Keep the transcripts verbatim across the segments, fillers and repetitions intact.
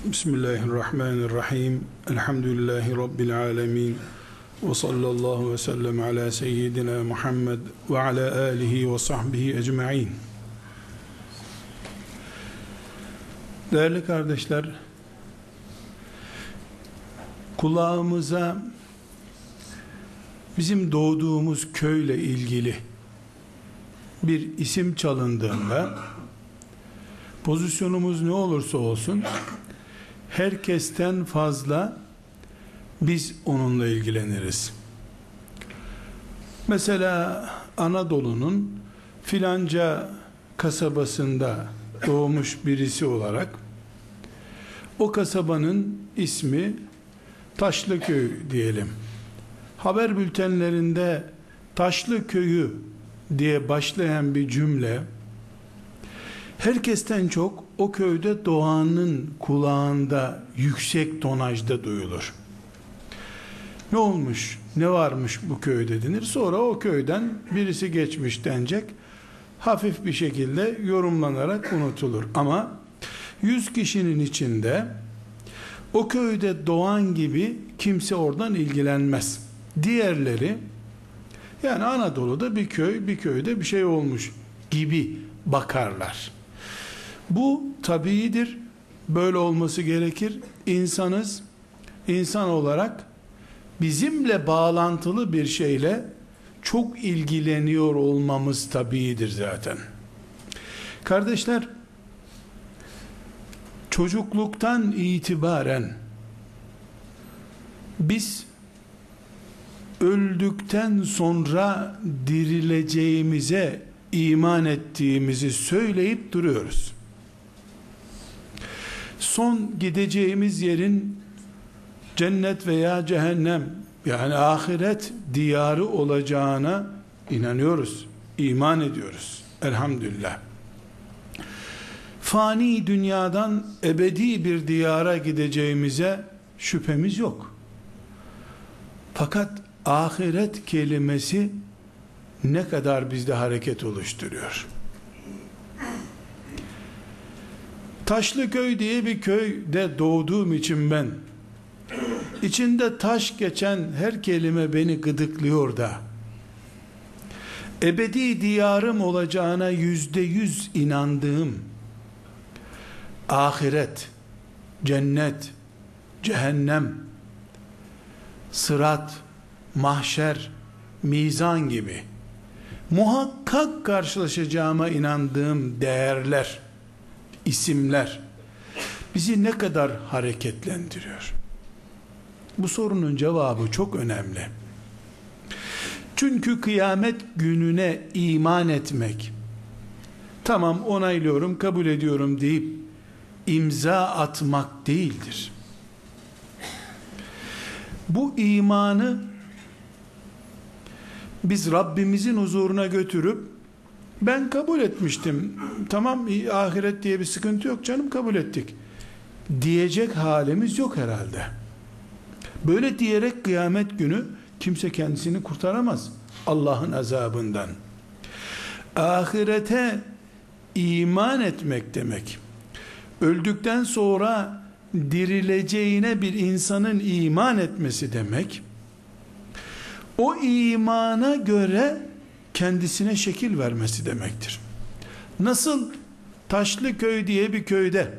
Bismillahirrahmanirrahim. Elhamdülillahi Rabbil alemin. Ve sallallahu ve sellem ala seyyidina Muhammed ve ala alihi ve sahbihi ecma'in. Değerli kardeşler, kulağımıza bizim doğduğumuz köyle ilgili bir isim çalındığında, pozisyonumuz ne olursa olsun, herkesten fazla biz onunla ilgileniriz. Mesela Anadolu'nun filanca kasabasında doğmuş birisi olarak o kasabanın ismi Taşlıköy diyelim. Haber bültenlerinde Taşlıköy'ü diye başlayan bir cümle herkesten çok o köyde doğanın kulağında yüksek tonajda duyulur. Ne olmuş, ne varmış bu köyde denir. Sonra o köyden birisi geçmiş denecek. Hafif bir şekilde yorumlanarak unutulur. Ama yüz kişinin içinde o köyde doğan gibi kimse oradan ilgilenmez. Diğerleri, yani Anadolu'da bir köy, bir köyde bir şey olmuş gibi bakarlar. Bu tabiidir. Böyle olması gerekir. İnsanız. İnsan olarak bizimle bağlantılı bir şeyle çok ilgileniyor olmamız tabiidir zaten. Kardeşler, çocukluktan itibaren biz öldükten sonra dirileceğimize iman ettiğimizi söyleyip duruyoruz. Son gideceğimiz yerin cennet veya cehennem, yani ahiret diyarı olacağına inanıyoruz, iman ediyoruz. Elhamdülillah. Fani dünyadan ebedi bir diyara gideceğimize şüphemiz yok. Fakat ahiret kelimesi ne kadar bizde hareket oluşturuyor. Taşlıköy diye bir köyde doğduğum için ben, içinde taş geçen her kelime beni gıdıklıyor da, ebedi diyarım olacağına yüzde yüz inandığım ahiret, cennet, cehennem, sırat, mahşer, mizan gibi muhakkak karşılaşacağıma inandığım değerler, isimler bizi ne kadar hareketlendiriyor? Bu sorunun cevabı çok önemli. Çünkü kıyamet gününe iman etmek, tamam onaylıyorum, kabul ediyorum deyip imza atmak değildir. Bu imanı biz Rabbimizin huzuruna götürüp, ben kabul etmiştim, tamam ahiret diye bir sıkıntı yok canım, kabul ettik diyecek halimiz yok herhalde. Böyle diyerek kıyamet günü kimse kendisini kurtaramaz Allah'ın azabından. Ahirete iman etmek demek, öldükten sonra dirileceğine bir insanın iman etmesi demek, o imana göre kendisine şekil vermesi demektir. Nasıl Taşlıköy diye bir köyde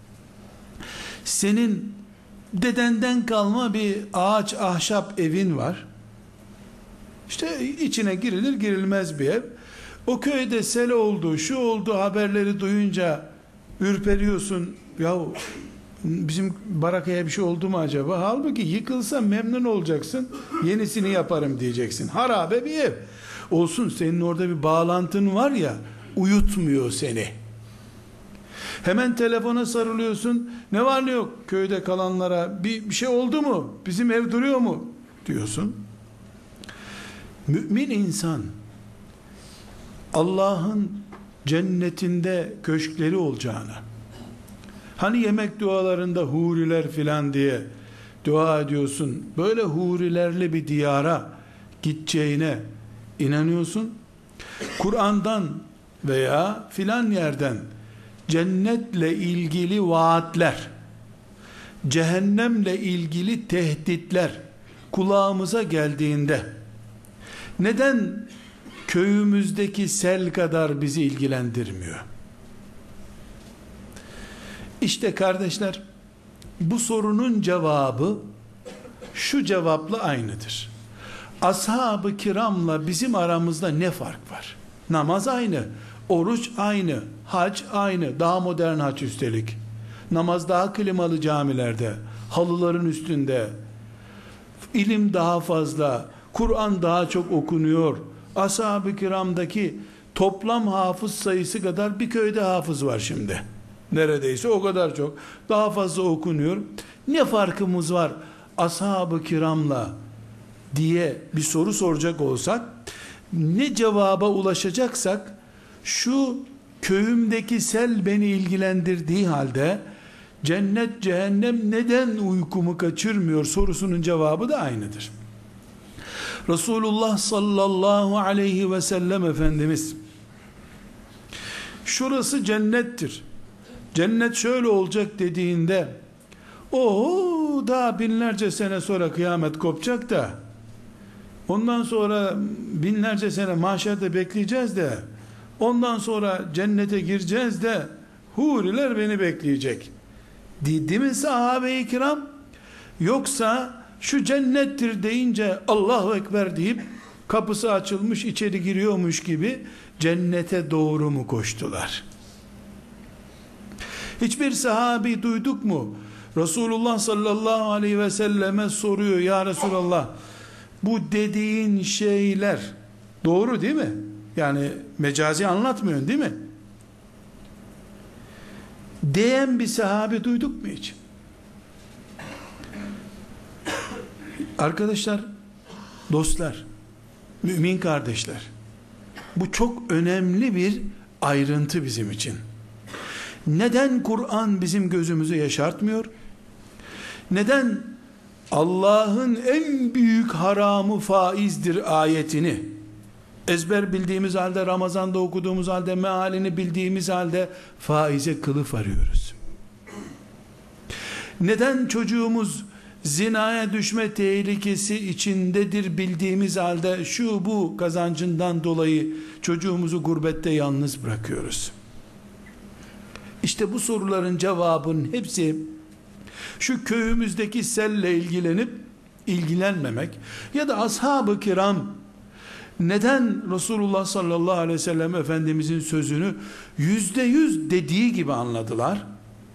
senin dedenden kalma bir ağaç, ahşap evin var. İşte içine girilir girilmez bir ev. O köyde sel oldu, şu oldu haberleri duyunca ürperiyorsun. Ya bizim barakaya bir şey oldu mu acaba? Halbuki yıkılsa memnun olacaksın. Yenisini yaparım diyeceksin. Harabe bir ev. Olsun, senin orada bir bağlantın var ya, uyutmuyor seni. Hemen telefona sarılıyorsun. Ne var ne yok köyde kalanlara, bir, bir şey oldu mu? Bizim ev duruyor mu? Diyorsun. Mümin insan Allah'ın cennetinde köşkleri olacağına, hani yemek dualarında huriler filan diye dua ediyorsun, böyle hurilerle bir diyara gideceğine inanıyorsun. Kur'an'dan veya filan yerden cennetle ilgili vaatler, cehennemle ilgili tehditler kulağımıza geldiğinde neden köyümüzdeki sel kadar bizi ilgilendirmiyor? İşte kardeşler, bu sorunun cevabı şu cevapla aynıdır. Ashab-ı kiramla bizim aramızda ne fark var? Namaz aynı, oruç aynı, hac aynı, daha modern hac üstelik. Namaz daha klimalı camilerde, halıların üstünde. İlim daha fazla, Kur'an daha çok okunuyor. Ashab-ı kiramdaki toplam hafız sayısı kadar bir köyde hafız var şimdi. Neredeyse o kadar çok. Daha fazla okunuyor. Ne farkımız var ashab-ı kiramla diye bir soru soracak olsak, ne cevaba ulaşacaksak, şu köyümdeki sel beni ilgilendirdiği halde cennet cehennem neden uykumu kaçırmıyor sorusunun cevabı da aynıdır. Resulullah sallallahu aleyhi ve sellem Efendimiz şurası cennettir, cennet şöyle olacak dediğinde, oho daha binlerce sene sonra kıyamet kopacak da ondan sonra binlerce sene mahşerde bekleyeceğiz de ondan sonra cennete gireceğiz de huriler beni bekleyecek dedi mi sahabe-i kiram? Yoksa şu cennettir deyince Allahu Ekber deyip kapısı açılmış içeri giriyormuş gibi cennete doğru mu koştular? Hiçbir sahabi duyduk mu? Resulullah sallallahu aleyhi ve selleme soruyor, ya Resulallah bu dediğin şeyler doğru değil mi? Yani mecazi anlatmıyorsun değil mi? Diyen bir sahabi duyduk mu hiç? Arkadaşlar, dostlar, mümin kardeşler, bu çok önemli bir ayrıntı bizim için. Neden Kur'an bizim gözümüzü yaşartmıyor? Neden Allah'ın en büyük haramı faizdir ayetini ezber bildiğimiz halde, Ramazan'da okuduğumuz halde, mealini bildiğimiz halde faize kılıf arıyoruz? Neden çocuğumuz zinaya düşme tehlikesi içindedir bildiğimiz halde şu bu kazancından dolayı çocuğumuzu gurbette yalnız bırakıyoruz? İşte bu soruların cevabının hepsi şu köyümüzdeki selle ilgilenip ilgilenmemek ya da ashab-ı kiram neden Resulullah sallallahu aleyhi ve sellem Efendimizin sözünü yüzde yüz dediği gibi anladılar?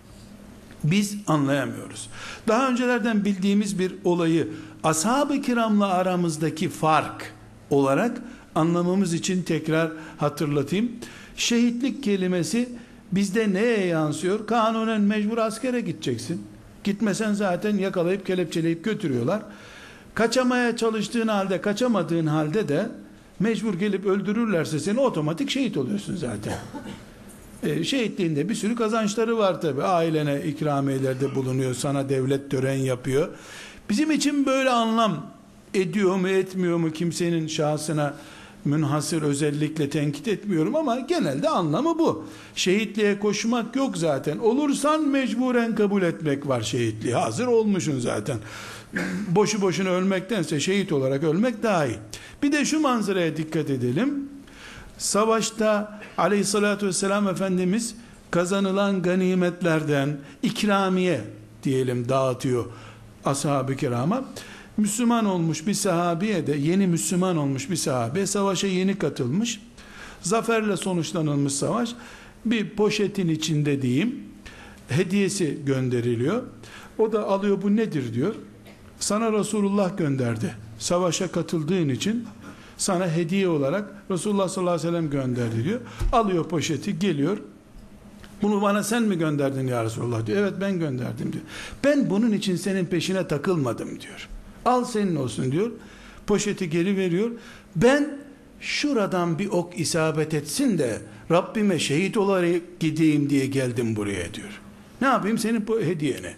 Biz anlayamıyoruz. Daha öncelerden bildiğimiz bir olayı ashab-ı kiramla aramızdaki fark olarak anlamamız için tekrar hatırlatayım. Şehitlik kelimesi bizde neye yansıyor? Kanunen mecbur askere gideceksin. Gitmesen zaten yakalayıp kelepçeleyip götürüyorlar. Kaçamaya çalıştığın halde, kaçamadığın halde de mecbur gelip öldürürlerse seni otomatik şehit oluyorsun zaten. E, şehitliğinde bir sürü kazançları var tabi. Ailene ikramiyelerde bulunuyor, sana devlet tören yapıyor. Bizim için böyle anlam ediyor mu etmiyor mu kimsenin şahsına münhasır özellikle tenkit etmiyorum ama genelde anlamı bu. Şehitliğe koşmak yok zaten. Olursan mecburen kabul etmek var şehitliği. Hazır olmuşsun zaten. Boşu boşuna ölmektense şehit olarak ölmek daha iyi. Bir de şu manzaraya dikkat edelim. Savaşta aleyhissalatü vesselam Efendimiz kazanılan ganimetlerden ikramiye diyelim dağıtıyor ashab-ı kirama. Müslüman olmuş bir sahabiye de, yeni Müslüman olmuş bir sahabe, savaşa yeni katılmış, zaferle sonuçlanılmış savaş, bir poşetin içinde diyeyim hediyesi gönderiliyor. O da alıyor, bu nedir diyor. Sana Resulullah gönderdi, savaşa katıldığın için sana hediye olarak Resulullah sallallahu aleyhi ve sellem gönderdi diyor. Alıyor poşeti, geliyor, bunu bana sen mi gönderdin ya Resulullah diyor. Evet ben gönderdim diyor. Ben bunun için senin peşine takılmadım diyor. Al senin olsun diyor. Poşeti geri veriyor. Ben şuradan bir ok isabet etsin de Rabbime şehit olarak gideyim diye geldim buraya diyor. Ne yapayım senin bu hediyene?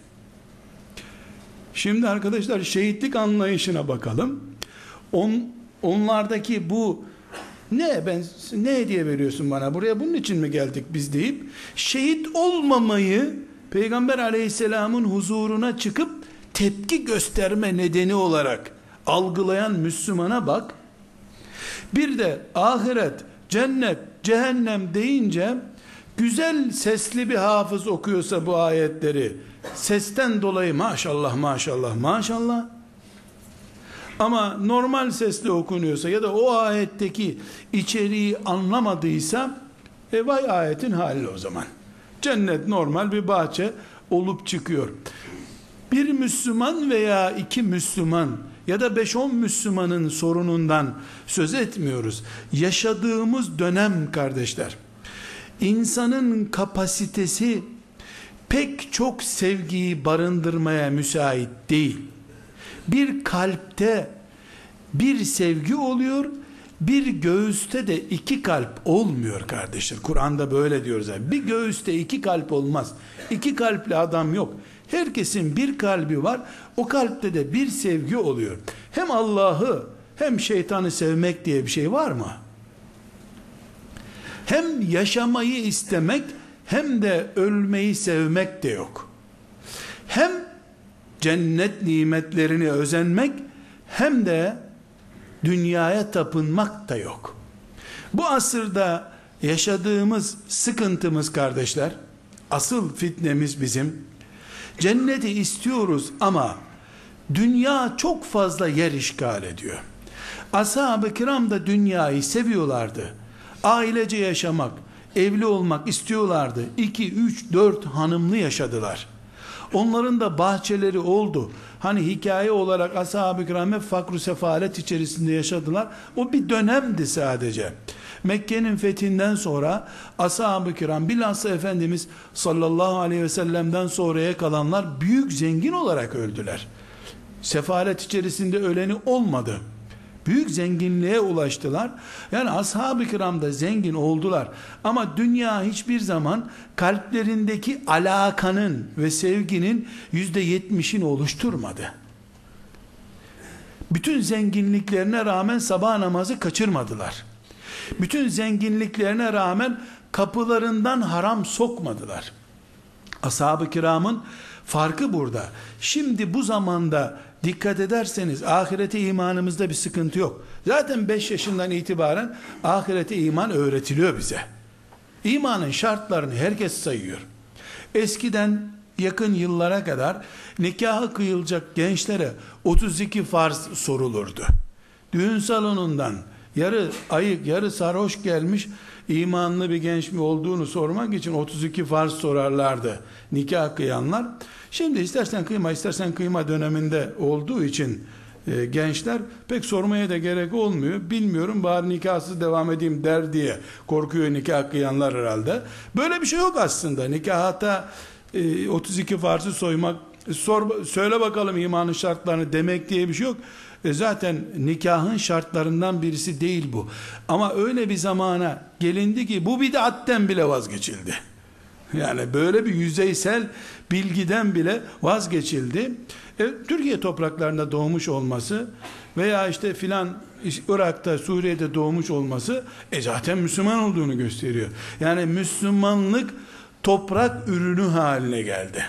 Şimdi arkadaşlar şehitlik anlayışına bakalım. On, onlardaki bu ne ben ne hediye veriyorsun bana buraya bunun için mi geldik biz deyip şehit olmamayı Peygamber aleyhisselamın huzuruna çıkıp tepki gösterme nedeni olarak algılayan Müslümana bak. Bir de ahiret, cennet, cehennem deyince güzel sesli bir hafız okuyorsa bu ayetleri, sesten dolayı maşallah maşallah maşallah, ama normal sesle okunuyorsa ya da o ayetteki içeriği anlamadıysa e vay ayetin hali o zaman. Cennet normal bir bahçe olup çıkıyor. Bir Müslüman veya iki Müslüman ya da beş on Müslümanın sorunundan söz etmiyoruz. Yaşadığımız dönem kardeşler, insanın kapasitesi pek çok sevgiyi barındırmaya müsait değil. Bir kalpte bir sevgi oluyor, bir göğüste de iki kalp olmuyor kardeşler. Kur'an'da böyle diyoruz. Yani. Bir göğüste iki kalp olmaz. İki kalpli adam yok. Herkesin bir kalbi var. O kalpte de bir sevgi oluyor. Hem Allah'ı hem şeytanı sevmek diye bir şey var mı? Hem yaşamayı istemek hem de ölmeyi sevmek de yok. Hem cennet nimetlerini özenmek hem de dünyaya tapınmak da yok. Bu asırda yaşadığımız sıkıntımız kardeşler, asıl fitnemiz bizim, cenneti istiyoruz ama dünya çok fazla yer işgal ediyor. Ashab-ı kiram da dünyayı seviyorlardı. Ailece yaşamak, evli olmak istiyorlardı. iki, üç, dört hanımlı yaşadılar. Onların da bahçeleri oldu. Hani hikaye olarak ashab-ı kiram hep fakr-ı sefalet içerisinde yaşadılar. O bir dönemdi sadece. Mekke'nin fethinden sonra ashab-ı kiram, bilhassa Efendimiz sallallahu aleyhi ve sellem'den sonraya kalanlar büyük zengin olarak öldüler. Sefalet içerisinde öleni olmadı. Büyük zenginliğe ulaştılar. Yani ashab-ı kiram da zengin oldular. Ama dünya hiçbir zaman kalplerindeki alakanın ve sevginin yüzde yetmişini oluşturmadı. Bütün zenginliklerine rağmen sabah namazı kaçırmadılar. Bütün zenginliklerine rağmen kapılarından haram sokmadılar. Ashab-ı kiramın farkı burada. Şimdi bu zamanda dikkat ederseniz ahirete imanımızda bir sıkıntı yok. Zaten beş yaşından itibaren ahirete iman öğretiliyor bize. İmanın şartlarını herkes sayıyor. Eskiden yakın yıllara kadar nikahı kıyılacak gençlere otuz iki farz sorulurdu. Düğün salonundan yarı ayık yarı sarhoş gelmiş imanlı bir genç mi olduğunu sormak için otuz iki farz sorarlardı nikah kıyanlar. Şimdi istersen kıyma istersen kıyma döneminde olduğu için e, gençler pek sormaya da gerek olmuyor. Bilmiyorum, bari nikahsız devam edeyim der diye korkuyor nikah kıyanlar herhalde. Böyle bir şey yok aslında. Nikahta e, otuz iki farzı soymak, sor, söyle bakalım imanın şartlarını demek diye bir şey yok. E zaten nikahın şartlarından birisi değil bu. Ama öyle bir zamana gelindi ki bu bid'atten bile vazgeçildi. Yani böyle bir yüzeysel bilgiden bile vazgeçildi. E, Türkiye topraklarında doğmuş olması veya işte filan Irak'ta, Suriye'de doğmuş olması e zaten Müslüman olduğunu gösteriyor. Yani Müslümanlık toprak ürünü haline geldi.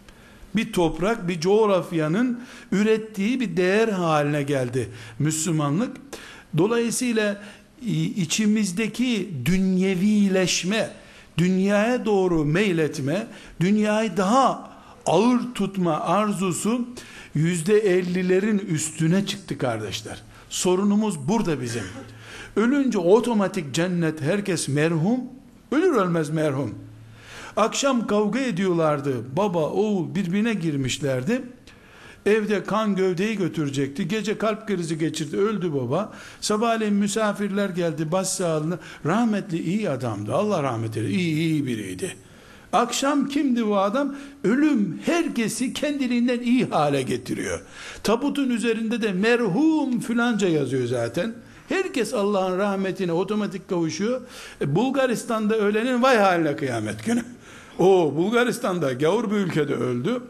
Bir toprak, bir coğrafyanın ürettiği bir değer haline geldi Müslümanlık. Dolayısıyla içimizdeki dünyevileşme, dünyaya doğru meyletme, dünyayı daha ağır tutma arzusu yüzde ellilerin üstüne çıktı kardeşler. Sorunumuz burada bizim. Ölünce otomatik cennet, herkes merhum, ölür ölmez merhum. Akşam kavga ediyorlardı. Baba, oğul birbirine girmişlerdi. Evde kan gövdeyi götürecekti. Gece kalp krizi geçirdi. Öldü baba. Sabahleyin misafirler geldi. Başsağlığına. Rahmetli iyi adamdı. Allah rahmet eylesin. İyi, iyi biriydi. Akşam kimdi bu adam? Ölüm herkesi kendiliğinden iyi hale getiriyor. Tabutun üzerinde de merhum filanca yazıyor zaten. Herkes Allah'ın rahmetine otomatik kavuşuyor. E, Bulgaristan'da ölenin vay haline kıyamet günü. O Bulgaristan'da gavur bir ülkede öldü.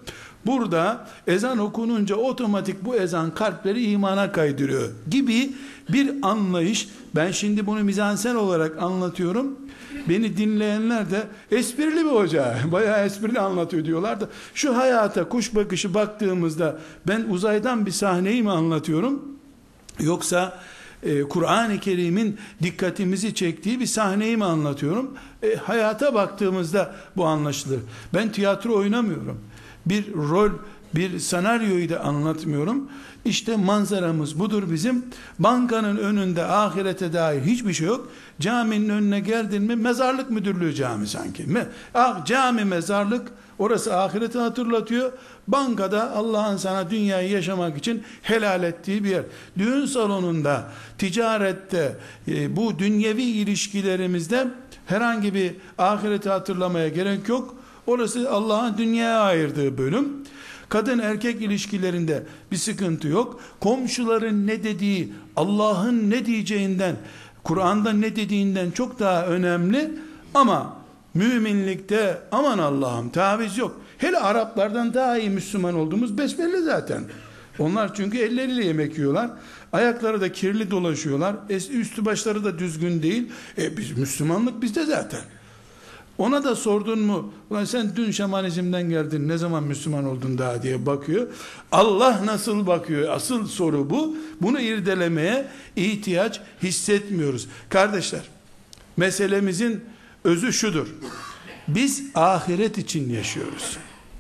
Burada ezan okununca otomatik bu ezan kalpleri imana kaydırıyor gibi bir anlayış. Ben şimdi bunu mizansen olarak anlatıyorum. Beni dinleyenler de esprili bir hoca, bayağı esprili anlatıyor diyorlar da, şu hayata kuş bakışı baktığımızda ben uzaydan bir sahneyi mi anlatıyorum, yoksa e, Kur'an-ı Kerim'in dikkatimizi çektiği bir sahneyi mi anlatıyorum? E, hayata baktığımızda bu anlaşılır. Ben tiyatro oynamıyorum. Bir rol, bir senaryoyu da anlatmıyorum. İşte manzaramız budur bizim. Bankanın önünde ahirete dair hiçbir şey yok. Caminin önüne geldin mi mezarlık müdürlüğü cami sanki. Ah, cami mezarlık, orası ahireti hatırlatıyor. Bankada Allah'ın sana dünyayı yaşamak için helal ettiği bir yer. Düğün salonunda, ticarette, e, bu dünyevi ilişkilerimizde herhangi bir ahireti hatırlamaya gerek yok. Orası Allah'ın dünyaya ayırdığı bölüm. Kadın erkek ilişkilerinde bir sıkıntı yok. Komşuların ne dediği, Allah'ın ne diyeceğinden, Kur'an'da ne dediğinden çok daha önemli. Ama müminlikte aman Allah'ım taviz yok. Hele Araplardan daha iyi Müslüman olduğumuz besbelli zaten. Onlar çünkü elleriyle yemek yiyorlar. Ayakları da kirli dolaşıyorlar. Üstü başları da düzgün değil. E biz, Müslümanlık bizde zaten. Ona da sordun mu, ulan sen dün şamanizmden geldin, ne zaman Müslüman oldun daha diye bakıyor. Allah nasıl bakıyor? Asıl soru bu. Bunu irdelemeye ihtiyaç hissetmiyoruz. Kardeşler, meselemizin özü şudur. Biz ahiret için yaşıyoruz.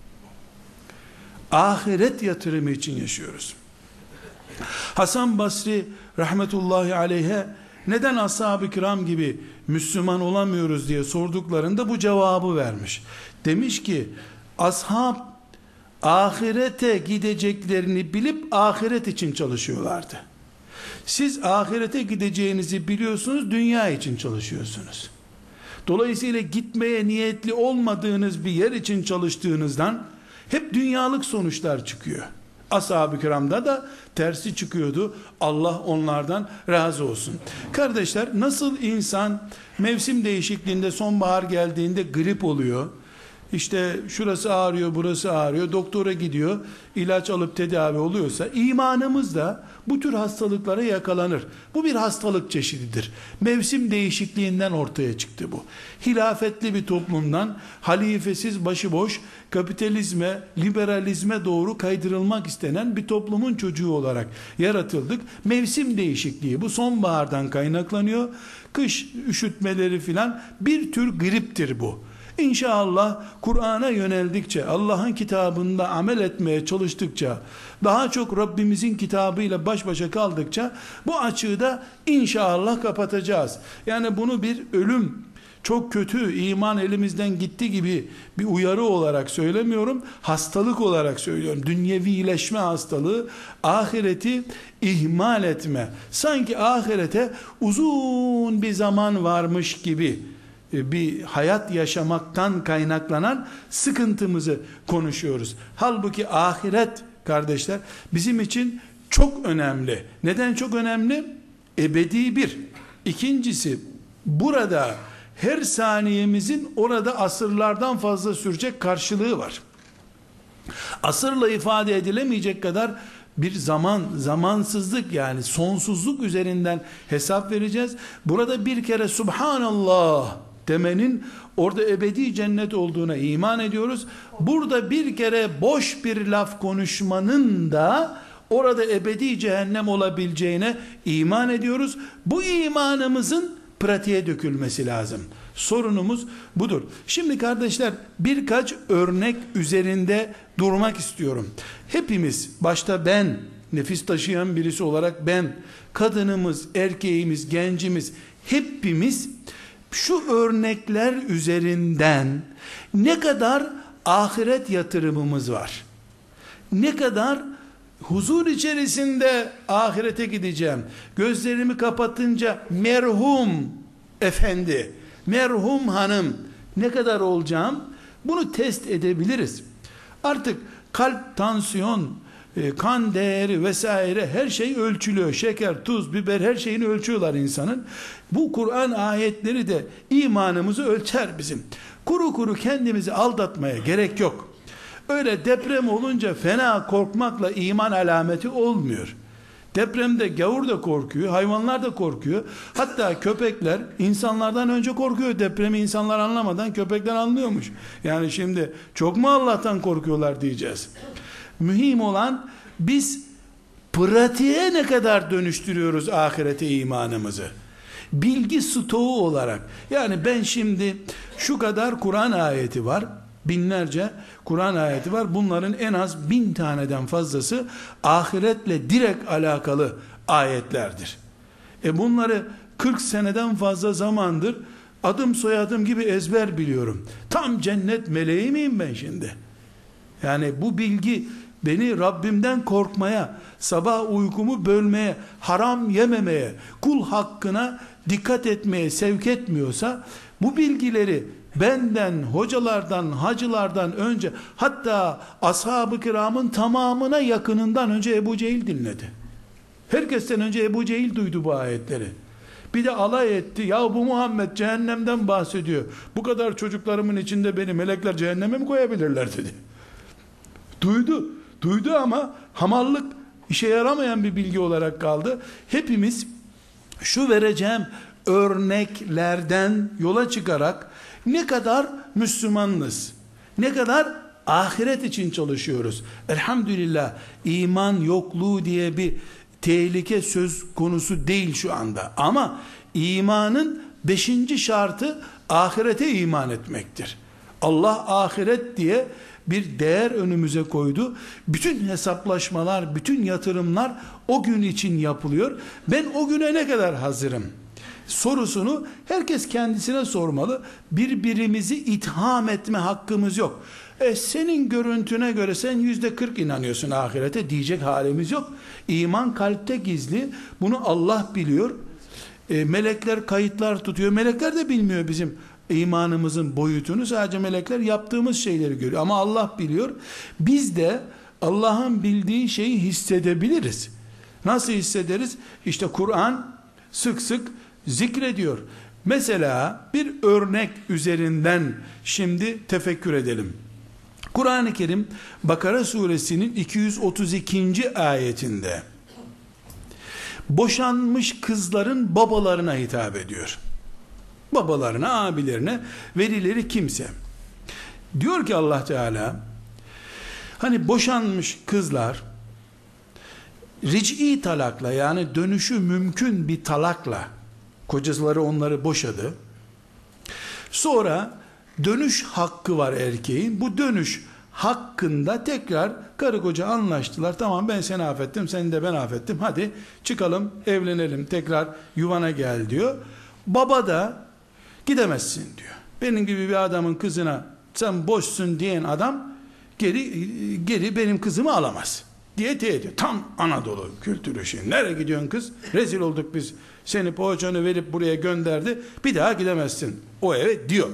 Ahiret yatırımı için yaşıyoruz. Hasan Basri rahmetullahi aleyhe neden ashab-ı kiram gibi Müslüman olamıyoruz diye sorduklarında bu cevabı vermiş. Demiş ki ashab ahirete gideceklerini bilip ahiret için çalışıyorlardı. Siz ahirete gideceğinizi biliyorsunuz, dünya için çalışıyorsunuz. Dolayısıyla gitmeye niyetli olmadığınız bir yer için çalıştığınızdan hep dünyalık sonuçlar çıkıyor. Ashab-ı kiramda da tersi çıkıyordu. Allah onlardan razı olsun. Kardeşler, nasıl insan mevsim değişikliğinde, sonbahar geldiğinde grip oluyor, İşte şurası ağrıyor, burası ağrıyor, doktora gidiyor, ilaç alıp tedavi oluyorsa, imanımız da bu tür hastalıklara yakalanır. Bu bir hastalık çeşididir. Mevsim değişikliğinden ortaya çıktı bu. Hilafetli bir toplumdan halifesiz, başıboş, kapitalizme, liberalizme doğru kaydırılmak istenen bir toplumun çocuğu olarak yaratıldık. Mevsim değişikliği bu sonbahardan kaynaklanıyor. Kış üşütmeleri filan bir tür griptir bu. İnşallah Kur'an'a yöneldikçe, Allah'ın kitabında amel etmeye çalıştıkça, daha çok Rabbimizin kitabıyla baş başa kaldıkça bu açığı da inşallah kapatacağız. Yani bunu bir ölüm, çok kötü, iman elimizden gitti gibi bir uyarı olarak söylemiyorum, hastalık olarak söylüyorum. Dünyevileşme hastalığı, ahireti ihmal etme, sanki ahirete uzun bir zaman varmış gibi bir hayat yaşamaktan kaynaklanan sıkıntımızı konuşuyoruz. Halbuki ahiret kardeşler bizim için çok önemli. Neden çok önemli? Ebedi bir. İkincisi, burada her saniyemizin orada asırlardan fazla sürecek karşılığı var. Asırla ifade edilemeyecek kadar bir zaman, zamansızlık, yani sonsuzluk üzerinden hesap vereceğiz. Burada bir kere Subhanallah demenin orada ebedi cennet olduğuna iman ediyoruz. Burada bir kere boş bir laf konuşmanın da orada ebedi cehennem olabileceğine iman ediyoruz. Bu imanımızın pratiğe dökülmesi lazım. Sorunumuz budur. Şimdi kardeşler, birkaç örnek üzerinde durmak istiyorum. Hepimiz, başta ben, nefis taşıyan birisi olarak ben, kadınımız, erkeğimiz, gencimiz, hepimiz şu örnekler üzerinden ne kadar ahiret yatırımımız var, ne kadar huzur içerisinde ahirete gideceğim, gözlerimi kapatınca merhum efendi, merhum hanım ne kadar olacağım, bunu test edebiliriz. Artık kalp, tansiyon, kan değeri vesaire her şey ölçülüyor. Şeker, tuz, biber, her şeyini ölçüyorlar insanın. Bu Kur'an ayetleri de imanımızı ölçer bizim. Kuru kuru kendimizi aldatmaya gerek yok. Öyle deprem olunca fena korkmakla iman alameti olmuyor. Depremde gavur da korkuyor, hayvanlar da korkuyor. Hatta köpekler insanlardan önce korkuyor. Depremi insanlar anlamadan köpekler anlıyormuş. Yani şimdi çok mu Allah'tan korkuyorlar diyeceğiz. Mühim olan biz pratiğe ne kadar dönüştürüyoruz ahirete imanımızı. Bilgi stoğu olarak. Yani ben şimdi şu kadar Kur'an ayeti var. Binlerce Kur'an ayeti var. Bunların en az bin taneden fazlası ahiretle direkt alakalı ayetlerdir. E bunları kırk seneden fazla zamandır adım soyadım gibi ezber biliyorum. Tam cennet meleği miyim ben şimdi? Yani bu bilgi beni Rabbimden korkmaya, sabah uykumu bölmeye, haram yememeye, kul hakkına dikkat etmeye sevk etmiyorsa, bu bilgileri benden, hocalardan, hacılardan önce, hatta ashab-ı kiramın tamamına yakınından önce Ebu Cehil dinledi. Herkesten önce Ebu Cehil duydu bu ayetleri. Bir de alay etti. Ya bu Muhammed cehennemden bahsediyor. Bu kadar çocuklarımın içinde beni melekler cehenneme mi koyabilirler dedi. Duydu. Duydu ama hamallık işe yaramayan bir bilgi olarak kaldı. Hepimiz şu vereceğim örneklerden yola çıkarak ne kadar Müslümanız, ne kadar ahiret için çalışıyoruz. Elhamdülillah iman yokluğu diye bir tehlike söz konusu değil şu anda. Ama imanın beşinci şartı ahirete iman etmektir. Allah ahiret diye bir değer önümüze koydu. Bütün hesaplaşmalar, bütün yatırımlar o gün için yapılıyor. Ben o güne ne kadar hazırım sorusunu herkes kendisine sormalı. Birbirimizi itham etme hakkımız yok. E senin görüntüne göre sen yüzde kırk inanıyorsun ahirete diyecek halimiz yok. İman kalpte gizli. Bunu Allah biliyor. E, melekler kayıtlar tutuyor. Melekler de bilmiyor bizim imanımızın boyutunu. Sadece melekler yaptığımız şeyleri görüyor. Ama Allah biliyor. Biz de Allah'ın bildiği şeyi hissedebiliriz. Nasıl hissederiz? İşte Kur'an sık sık zikrediyor. Mesela bir örnek üzerinden şimdi tefekkür edelim. Kur'an-ı Kerim Bakara suresinin iki yüz otuz ikinci ayetinde boşanmış kızların babalarına hitap ediyor. Babalarına, abilerine, velileri kimse. Diyor ki Allah Teala, hani boşanmış kızlar ric'i talakla, yani dönüşü mümkün bir talakla kocaları onları boşadı. Sonra dönüş hakkı var erkeğin. Bu dönüş hakkında tekrar karı koca anlaştılar. Tamam ben seni affettim, seni de ben affettim. Hadi çıkalım, evlenelim, tekrar yuvana gel diyor. Baba da gidemezsin diyor. Benim gibi bir adamın kızına sen boşsun diyen adam geri geri benim kızımı alamaz diye teyit ediyor. Tam Anadolu kültürü şimdi. Nereye gidiyorsun kız? Rezil olduk biz. Seni poğaçanı verip buraya gönderdi. Bir daha gidemezsin o eve diyor.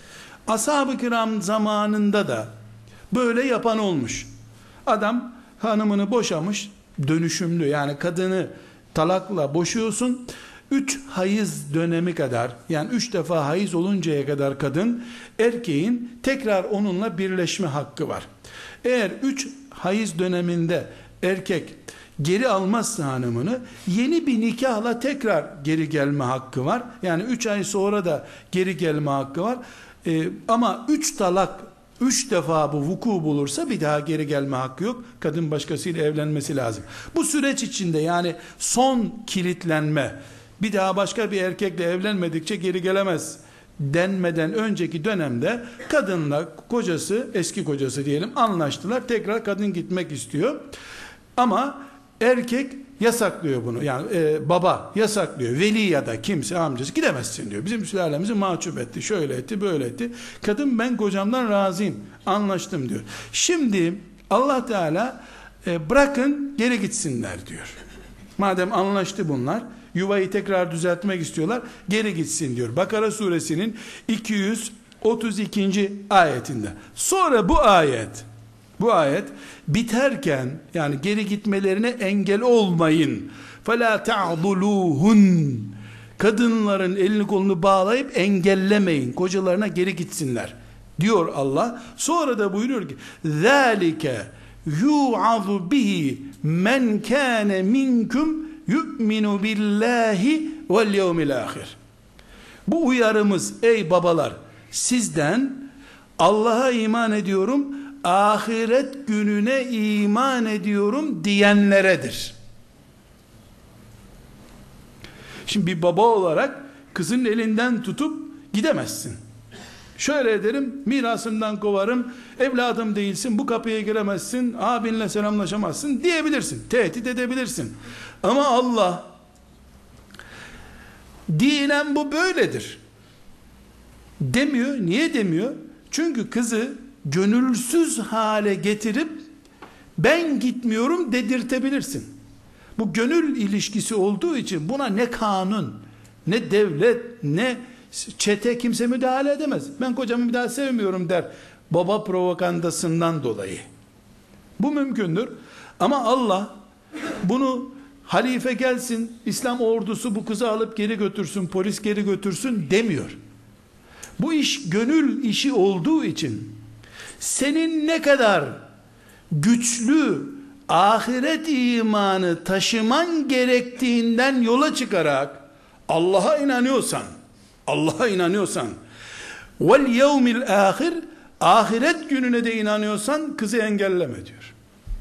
Ashab-ı kiram zamanında da böyle yapan olmuş. Adam hanımını boşamış, dönüşümlü, yani kadını talakla boşuyorsun. Üç hayız dönemi kadar, yani üç defa hayız oluncaya kadar kadın, erkeğin tekrar onunla birleşme hakkı var. Eğer üç hayız döneminde erkek geri almazsa hanımını, yeni bir nikahla tekrar geri gelme hakkı var. Yani üç ay sonra da geri gelme hakkı var. Ee, ama üç talak, üç defa bu vuku bulursa bir daha geri gelme hakkı yok. Kadın başkasıyla evlenmesi lazım. Bu süreç içinde, yani son kilitlenme, bir daha başka bir erkekle evlenmedikçe geri gelemez denmeden önceki dönemde kadınla kocası, eski kocası diyelim, anlaştılar. Tekrar kadın gitmek istiyor. Ama erkek yasaklıyor bunu. Yani e, baba yasaklıyor. Veli ya da kimse, amcası, gidemezsin diyor. Bizim sülalemizi mahcup etti. Şöyle etti, böyle etti. Kadın ben kocamdan razıyım, anlaştım diyor. Şimdi Allah Teala e, bırakın geri gitsinler diyor. Madem anlaştı bunlar, yuvayı tekrar düzeltmek istiyorlar, geri gitsin diyor. Bakara suresinin iki yüz otuz ikinci ayetinde. Sonra bu ayet bu ayet biterken, yani geri gitmelerine engel olmayın. فَلَا تَعْضُلُوهُنْ Kadınların elini kolunu bağlayıp engellemeyin. Kocalarına geri gitsinler diyor Allah. Sonra da buyuruyor ki ذَٰلِكَ يُعَظُ بِهِ مَنْ كَانَ مِنْكُمْ يُؤْمِنُ بِاللّٰهِ وَالْيَوْمِ الْآخِرِ. Bu uyarımız ey babalar sizden Allah'a iman ediyorum, ahiret gününe iman ediyorum diyenleredir. Şimdi bir baba olarak kızın elinden tutup gidemezsin. Şöyle ederim, mirasımdan kovarım, evladım değilsin, bu kapıya giremezsin, abinle selamlaşamazsın diyebilirsin, tehdit edebilirsin. Ama Allah dinen bu böyledir demiyor. Niye demiyor? Çünkü kızı gönülsüz hale getirip ben gitmiyorum dedirtebilirsin. Bu gönül ilişkisi olduğu için buna ne kanun, ne devlet, ne çete kimse müdahale edemez. Ben kocamı bir daha sevmiyorum der. Baba provokandasından dolayı. Bu mümkündür. Ama Allah bunu halife gelsin, İslam ordusu bu kızı alıp geri götürsün, polis geri götürsün demiyor. Bu iş gönül işi olduğu için senin ne kadar güçlü ahiret imanı taşıman gerektiğinden yola çıkarak Allah'a inanıyorsan, Allah'a inanıyorsan vel yevmil ahir, ahiret gününe de inanıyorsan kızı engelleme diyor.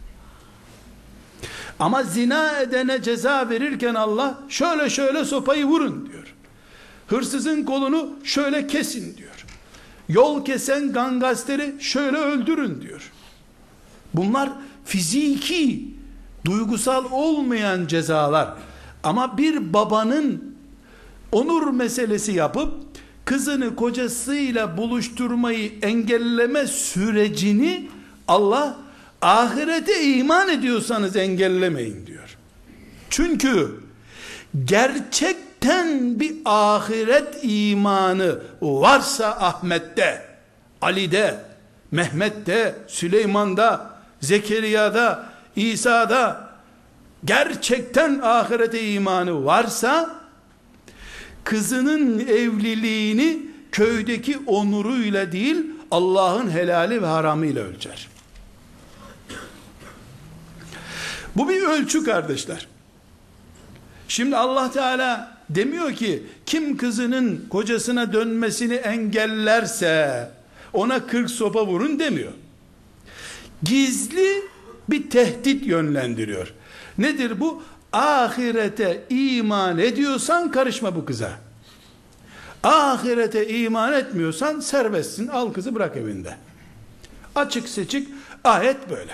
Ama zina edene ceza verirken Allah şöyle şöyle sopayı vurun diyor. Hırsızın kolunu şöyle kesin diyor. Yol kesen gangsteri şöyle öldürün diyor. Bunlar fiziki, duygusal olmayan cezalar. Ama bir babanın onur meselesi yapıp kızını kocasıyla buluşturmayı engelleme sürecini Allah ahirete iman ediyorsanız engellemeyin diyor. Çünkü gerçekten bir ahiret imanı varsa Ahmet'te, Ali'de, Mehmet'te, Süleyman'da, Zekeriya'da, İsa'da gerçekten ahirete imanı varsa kızının evliliğini köydeki onuruyla değil Allah'ın helali ve haramıyla ölçer. Bu bir ölçü kardeşler. Şimdi Allah Teala demiyor ki kim kızının kocasına dönmesini engellerse ona kırk sopa vurun demiyor. Gizli bir tehdit yönlendiriyor. Nedir bu? Ahirete iman ediyorsan karışma bu kıza. Ahirete iman etmiyorsan serbestsin, al kızı bırak evinde. Açık seçik ayet böyle.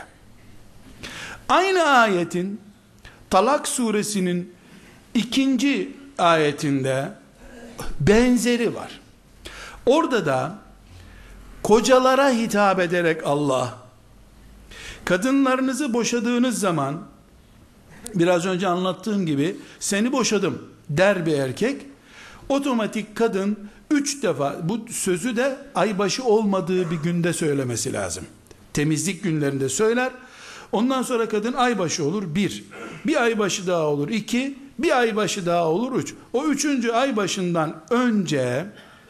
Aynı ayetin Talak suresinin ikinci ayetinde benzeri var. Orada da kocalara hitap ederek Allah kadınlarınızı boşadığınız zaman biraz önce anlattığım gibi seni boşadım der bir erkek, otomatik kadın üç defa bu sözü de aybaşı olmadığı bir günde söylemesi lazım. Temizlik günlerinde söyler. Ondan sonra kadın aybaşı olur bir. Bir aybaşı daha olur iki. Bir aybaşı daha olur üç. O üçüncü aybaşından önce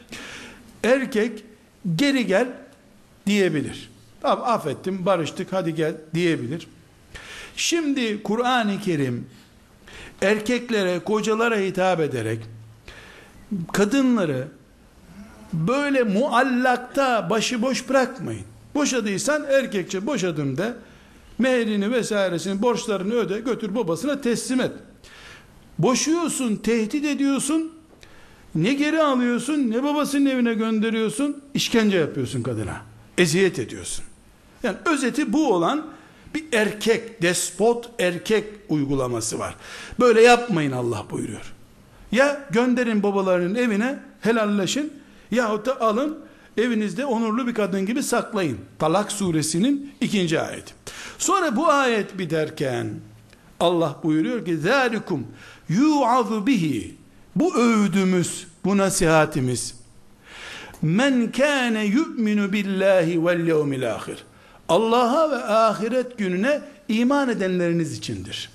erkek geri gel diyebilir. Tamam affettim, barıştık, hadi gel diyebilir. Şimdi Kur'an-ı Kerim erkeklere, kocalara hitap ederek kadınları böyle muallakta başıboş bırakmayın. Boşadıysan erkekçe boşadım de, meherini vesairesini, borçlarını öde, götür babasına teslim et. Boşuyorsun, tehdit ediyorsun, ne geri alıyorsun, ne babasının evine gönderiyorsun, işkence yapıyorsun kadına, eziyet ediyorsun. Yani özeti bu olan bir erkek, despot erkek uygulaması var. Böyle yapmayın Allah buyuruyor. Ya gönderin babalarının evine, helalleşin, yahut da alın, evinizde onurlu bir kadın gibi saklayın. Talak suresinin ikinci ayeti. Sonra bu ayet biterken Allah buyuruyor ki zâlikum yu'azu bihi, bu övdüğümüz, bu nasihatimiz men kâne yu'minu billahi vel yevmil ahir, Allah'a ve ahiret gününe iman edenleriniz içindir.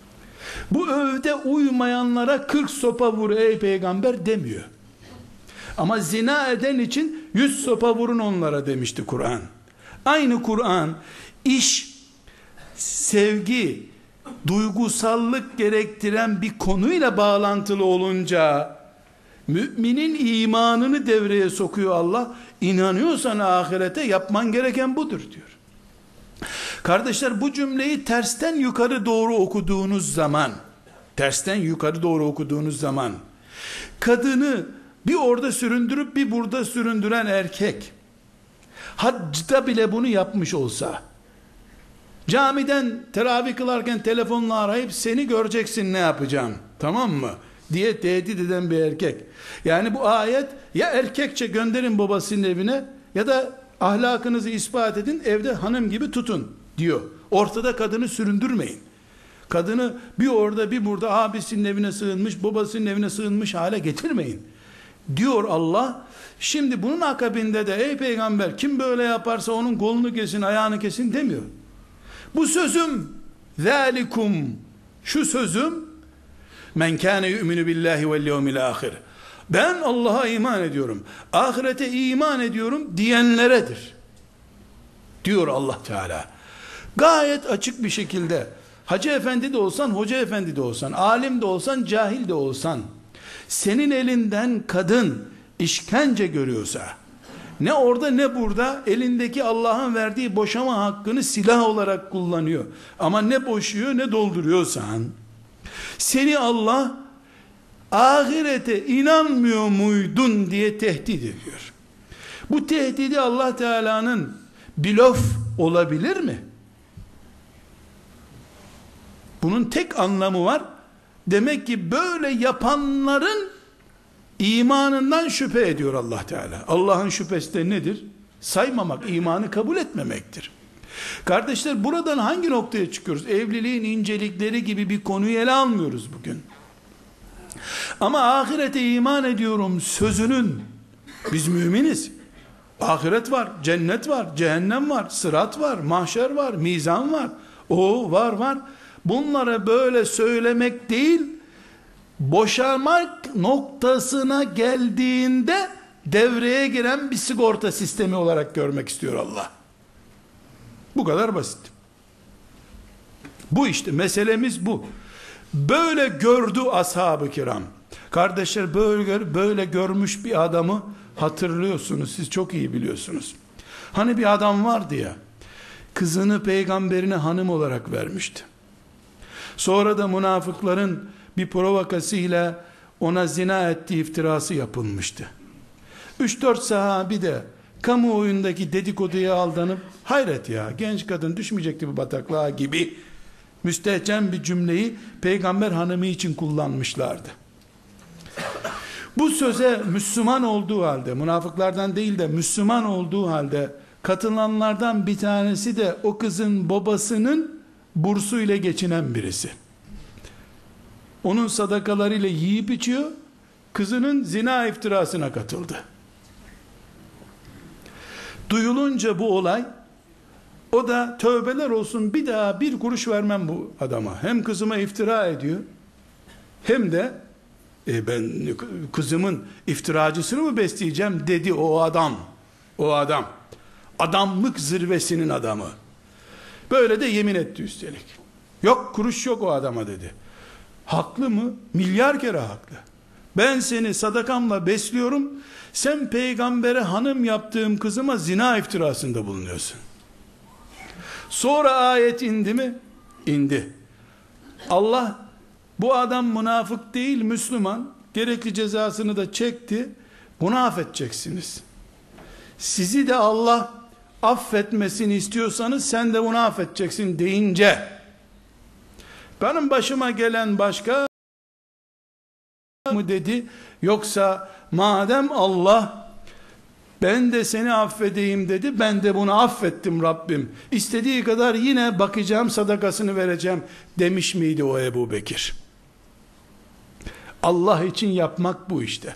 Bu övde uymayanlara kırk sopa vur ey peygamber demiyor. Ama zina eden için yüz sopa vurun onlara demişti Kur'an. Aynı Kur'an iş, sevgi, duygusallık gerektiren bir konuyla bağlantılı olunca müminin imanını devreye sokuyor Allah. İnanıyorsan ahirete yapman gereken budur diyor. Kardeşler, bu cümleyi tersten yukarı doğru okuduğunuz zaman, tersten yukarı doğru okuduğunuz zaman, kadını bir orada süründürüp bir burada süründüren erkek, haccda bile bunu yapmış olsa, camiden teravih kılarken telefonla arayıp seni göreceksin ne yapacağım, tamam mı diye tehdit eden bir erkek. Yani bu ayet ya erkekçe gönderin babasının evine ya da ahlakınızı ispat edin, evde hanım gibi tutun diyor. Ortada kadını süründürmeyin. Kadını bir orada bir burada abisinin evine sığınmış, babasının evine sığınmış hale getirmeyin diyor Allah. Şimdi bunun akabinde de ey peygamber kim böyle yaparsa onun kolunu kesin, ayağını kesin demiyor. Bu sözüm zalikum, şu sözüm men kâne yu'minu billahi vel yevmil ahir, ben Allah'a iman ediyorum, ahirete iman ediyorum diyenleredir diyor Allah Teala. Gayet açık bir şekilde, hacı efendi de olsan, hoca efendi de olsan, alim de olsan, cahil de olsan, senin elinden kadın işkence görüyorsa, ne orada ne burada elindeki Allah'ın verdiği boşama hakkını silah olarak kullanıyor, ama ne boşuyor ne dolduruyorsan, seni Allah ahirete inanmıyor muydun diye tehdit ediyor. Bu tehdidi Allah Teala'nın blöf olabilir mi? Bunun tek anlamı var. Demek ki böyle yapanların imanından şüphe ediyor Allah Teala. Allah'ın şüphesi de nedir? Saymamak, imanı kabul etmemektir. Kardeşler, buradan hangi noktaya çıkıyoruz? Evliliğin incelikleri gibi bir konuyu ele almıyoruz bugün. Ama ahirete iman ediyorum sözünün, biz müminiz, ahiret var, cennet var, cehennem var, sırat var, mahşer var, mizan var, o var var, bunlara böyle söylemek değil, boşanmak noktasına geldiğinde devreye giren bir sigorta sistemi olarak görmek istiyor Allah. Bu kadar basit. Bu işte meselemiz bu. Böyle gördü ashab-ı kiram. Kardeşler, böyle böyle görmüş bir adamı hatırlıyorsunuz, siz çok iyi biliyorsunuz. Hani bir adam vardı ya, kızını peygamberine hanım olarak vermişti. Sonra da münafıkların bir provokasıyla ona zina ettiği iftirası yapılmıştı. üç dört sahabi de kamuoyundaki dedikoduya aldanıp, hayret ya, genç kadın düşmeyecekti bu bataklığa gibi müstehcen bir cümleyi peygamber hanımı için kullanmışlardı. Bu söze Müslüman olduğu halde, münafıklardan değil de Müslüman olduğu halde katılanlardan bir tanesi de o kızın babasının bursuyla geçinen birisi. Onun sadakalarıyla yiyip içiyor, kızının zina iftirasına katıldı. Duyulunca bu olay, o da tövbeler olsun, bir daha bir kuruş vermem bu adama. Hem kızıma iftira ediyor, hem de e ben kızımın iftiracısını mı besleyeceğim dedi o adam. O adam. Adamlık zirvesinin adamı. Böyle de yemin etti üstelik. Yok kuruş yok o adama dedi. Haklı mı? Milyar kere haklı. Ben seni sadakamla besliyorum, sen peygambere hanım yaptığım kızıma zina iftirasında bulunuyorsun. Sonra ayet indi mi? İndi. Allah, bu adam münafık değil Müslüman, gerekli cezasını da çekti, bunu affedeceksiniz. Sizi de Allah affetmesini istiyorsanız sen de bunu affedeceksin deyince, benim başıma gelen başka mı dedi, yoksa madem Allah ben de seni affedeyim dedi, ben de bunu affettim Rabbim, istediği kadar yine bakacağım, sadakasını vereceğim demiş miydi o Ebu Bekir? Allah için yapmak bu işte.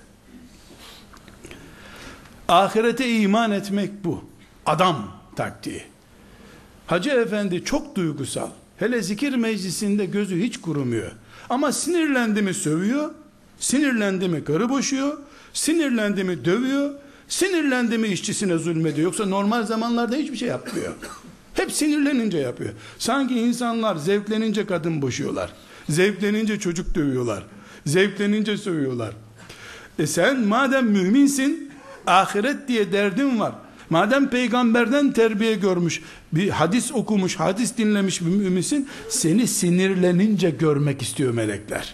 Ahirete iman etmek bu. Adam taktiği. Hacı efendi çok duygusal. Hele zikir meclisinde gözü hiç kurumuyor. Ama sinirlendi mi sövüyor, sinirlendi mi karı boşuyor, Sinirlendi mi dövüyor, sinirlendi mi işçisine zulmediyor. Yoksa normal zamanlarda hiçbir şey yapmıyor. Hep sinirlenince yapıyor. Sanki insanlar zevklenince kadın boşuyorlar. Zevklenince çocuk dövüyorlar. Zevklenince sövüyorlar. E sen madem müminsin, ahiret diye derdin var. Madem peygamberden terbiye görmüş, bir hadis okumuş, hadis dinlemiş bir müminsin, seni sinirlenince görmek istiyor melekler.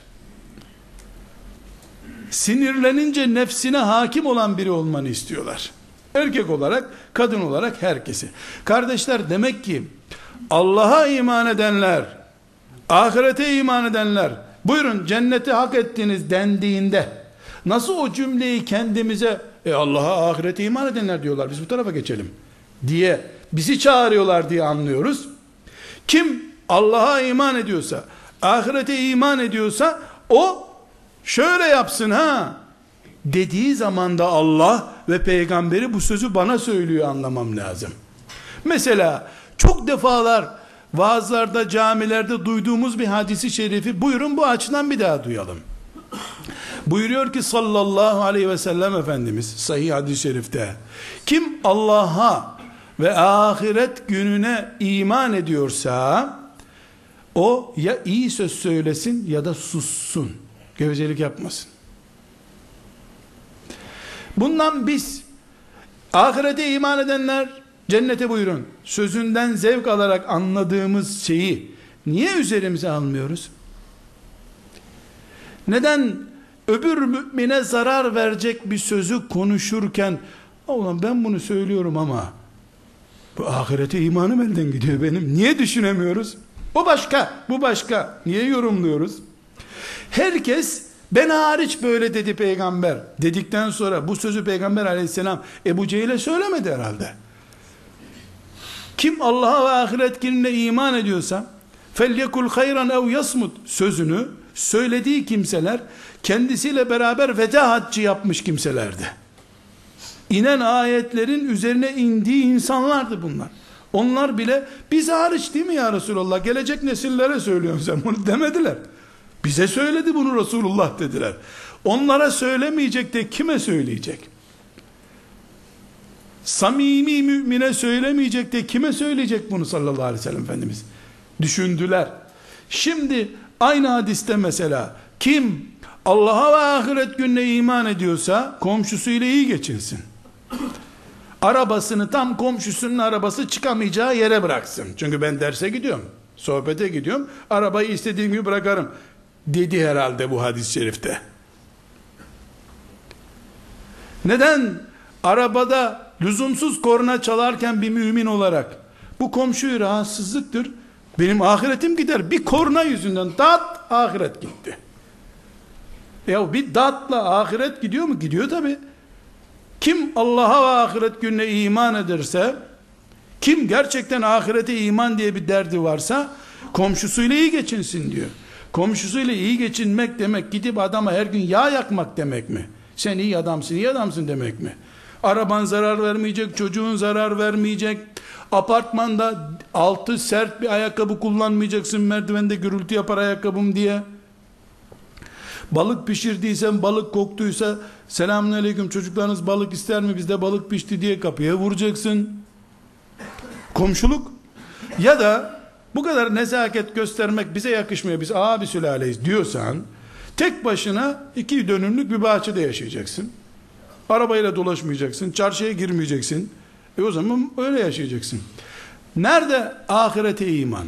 Sinirlenince nefsine hakim olan biri olmanı istiyorlar. Erkek olarak, kadın olarak herkesi. Kardeşler, demek ki Allah'a iman edenler, ahirete iman edenler, buyurun cenneti hak ettiniz dendiğinde, nasıl o cümleyi kendimize, e Allah'a ahirete iman edenler diyorlar, biz bu tarafa geçelim diye bizi çağırıyorlar diye anlıyoruz. Kim Allah'a iman ediyorsa, ahirete iman ediyorsa, o şöyle yapsın ha dediği zaman da Allah ve peygamberi bu sözü bana söylüyor anlamam lazım. Mesela çok defalar vaazlarda, camilerde duyduğumuz bir hadisi şerifi buyurun bu açıdan bir daha duyalım. Buyuruyor ki sallallahu aleyhi ve sellem Efendimiz sahih hadis-i şerifte, kim Allah'a ve ahiret gününe iman ediyorsa o ya iyi söz söylesin ya da sussun, gevezelik yapmasın. Bundan biz ahirete iman edenler cennete buyurun sözünden zevk alarak anladığımız şeyi niye üzerimize almıyoruz? Neden öbür mümine zarar verecek bir sözü konuşurken, Allah'ım ben bunu söylüyorum ama bu ahirete imanım elden gidiyor benim, niye düşünemiyoruz? O başka, bu başka, niye yorumluyoruz? Herkes ben hariç böyle dedi peygamber dedikten sonra bu sözü peygamber aleyhisselam Ebu Cehil'e söylemedi herhalde. Kim Allah'a ve ahiret gününe iman ediyorsa felyekul hayran ev yasmut sözünü söylediği kimseler kendisiyle beraber veda haccı yapmış kimselerdi. İnen ayetlerin üzerine indiği insanlardı bunlar. Onlar bile biz hariç değil mi ya Resulallah, gelecek nesillere söylüyorsun sen bunu demediler. Bize söyledi bunu Resulullah dediler. Onlara söylemeyecek de kime söyleyecek? Samimi mümine söylemeyecek de kime söyleyecek bunu sallallahu aleyhi ve sellem Efendimiz? Düşündüler. Şimdi aynı hadiste mesela kim Allah'a ve ahiret gününe iman ediyorsa komşusuyla iyi geçinsin. Arabasını tam komşusunun arabası çıkamayacağı yere bıraksın. Çünkü ben derse gidiyorum, sohbete gidiyorum, arabayı istediğim gibi bırakarım dedi herhalde bu hadis-i şerifte. Neden arabada lüzumsuz korna çalarken bir mümin olarak bu komşuyu rahatsızlıktır, benim ahiretim gider, bir korna yüzünden dat ahiret gitti. Ya bir datla ahiret gidiyor mu? Gidiyor tabi. Kim Allah'a ve ahiret gününe iman ederse, kim gerçekten ahirete iman diye bir derdi varsa komşusuyla iyi geçinsin diyor. Komşusuyla iyi geçinmek demek gidip adama her gün yağ yakmak demek mi? Sen iyi adamsın, iyi adamsın demek mi? Araban zarar vermeyecek, çocuğun zarar vermeyecek, apartmanda altı sert bir ayakkabı kullanmayacaksın, merdivende gürültü yapar ayakkabım diye. Balık pişirdiysen, balık koktuysa, selamünaleyküm çocuklarınız balık ister mi, bizde balık pişti diye kapıya vuracaksın. Komşuluk. Ya da bu kadar nezaket göstermek bize yakışmıyor, biz abi sülaleyiz diyorsan, tek başına iki dönümlük bir bahçede yaşayacaksın. Arabayla dolaşmayacaksın, çarşıya girmeyeceksin. E o zaman öyle yaşayacaksın. Nerede ahirete iman?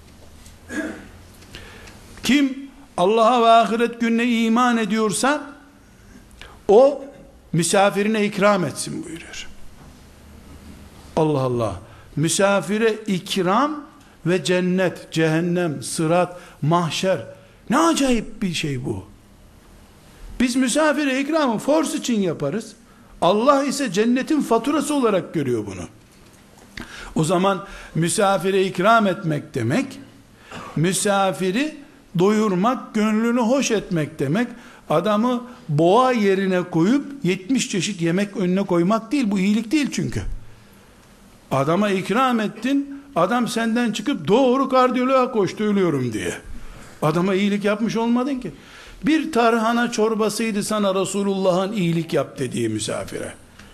Kim Allah'a ve ahiret gününe iman ediyorsa o misafirine ikram etsin buyuruyor. Allah Allah. Misafire ikram ve cennet, cehennem, sırat, mahşer. Ne acayip bir şey bu. Biz misafire ikramı force için yaparız. Allah ise cennetin faturası olarak görüyor bunu. O zaman misafire ikram etmek demek, misafiri doyurmak, gönlünü hoş etmek demek, adamı boğa yerine koyup yetmiş çeşit yemek önüne koymak değil. Bu iyilik değil çünkü. Adama ikram ettin, adam senden çıkıp doğru kardiyoloğa koştu ölüyorum diye. Adama iyilik yapmış olmadın ki. Bir tarhana çorbasıydı sana Resulullah'ın iyilik yap dediği misafire.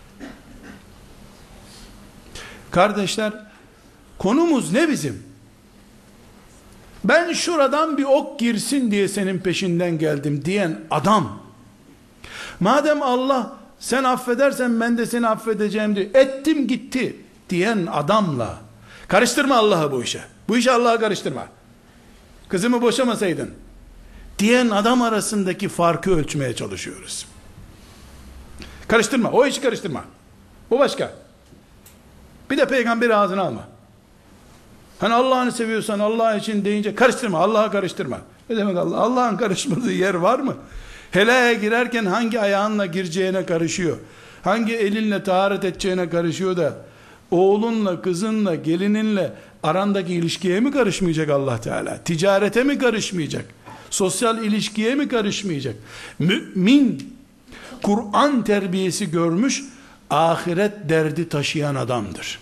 Kardeşler, konumuz ne bizim? Ben şuradan bir ok girsin diye senin peşinden geldim diyen adam, madem Allah sen affedersen ben de seni affedeceğim diye ettim gitti diyen adamla karıştırma Allah'ı bu işe. Bu işe Allah'a karıştırma. Kızımı boşamasaydın diyen adam arasındaki farkı ölçmeye çalışıyoruz. Karıştırma. O işi karıştırma. O başka. Bir de peygamberi ağzına alma. Hani Allah'ını seviyorsan Allah için deyince karıştırma. Allah'a karıştırma. Ne demek Allah? Allah'ın karışmadığı yer var mı? Helaya girerken hangi ayağınla gireceğine karışıyor. Hangi elinle taharet edeceğine karışıyor da oğlunla, kızınla, gelininle arandaki ilişkiye mi karışmayacak Allah Teala? Ticarete mi karışmayacak? Sosyal ilişkiye mi karışmayacak? Mümin, Kur'an terbiyesi görmüş, ahiret derdi taşıyan adamdır.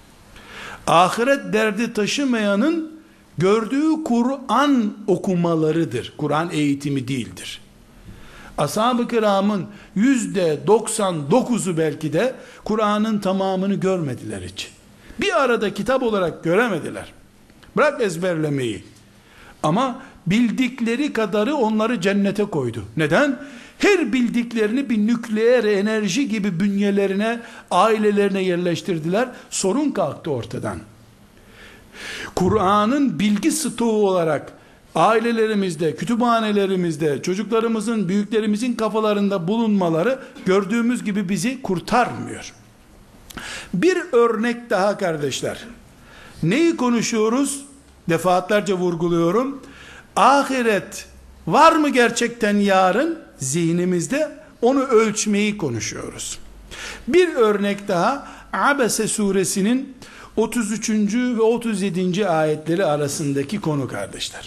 Ahiret derdi taşımayanın gördüğü Kur'an okumalarıdır. Kur'an eğitimi değildir. Ashab-ı kiramın yüzde doksan dokuzu belki de Kur'an'ın tamamını görmediler hiç. Bir arada kitap olarak göremediler. Bırak ezberlemeyi. Ama bildikleri kadarı onları cennete koydu. Neden? Her bildiklerini bir nükleer enerji gibi bünyelerine, ailelerine yerleştirdiler. Sorun kalktı ortadan. Kur'an'ın bilgi stoğu olarak ailelerimizde, kütüphanelerimizde, çocuklarımızın, büyüklerimizin kafalarında bulunmaları gördüğümüz gibi bizi kurtarmıyor. Bir örnek daha kardeşler. Neyi konuşuyoruz? Defaatlerce vurguluyorum. Ahiret var mı gerçekten yarın? Zihnimizde onu ölçmeyi konuşuyoruz. Bir örnek daha, Abese suresinin otuz üçüncü ve otuz yedinci ayetleri arasındaki konu kardeşler.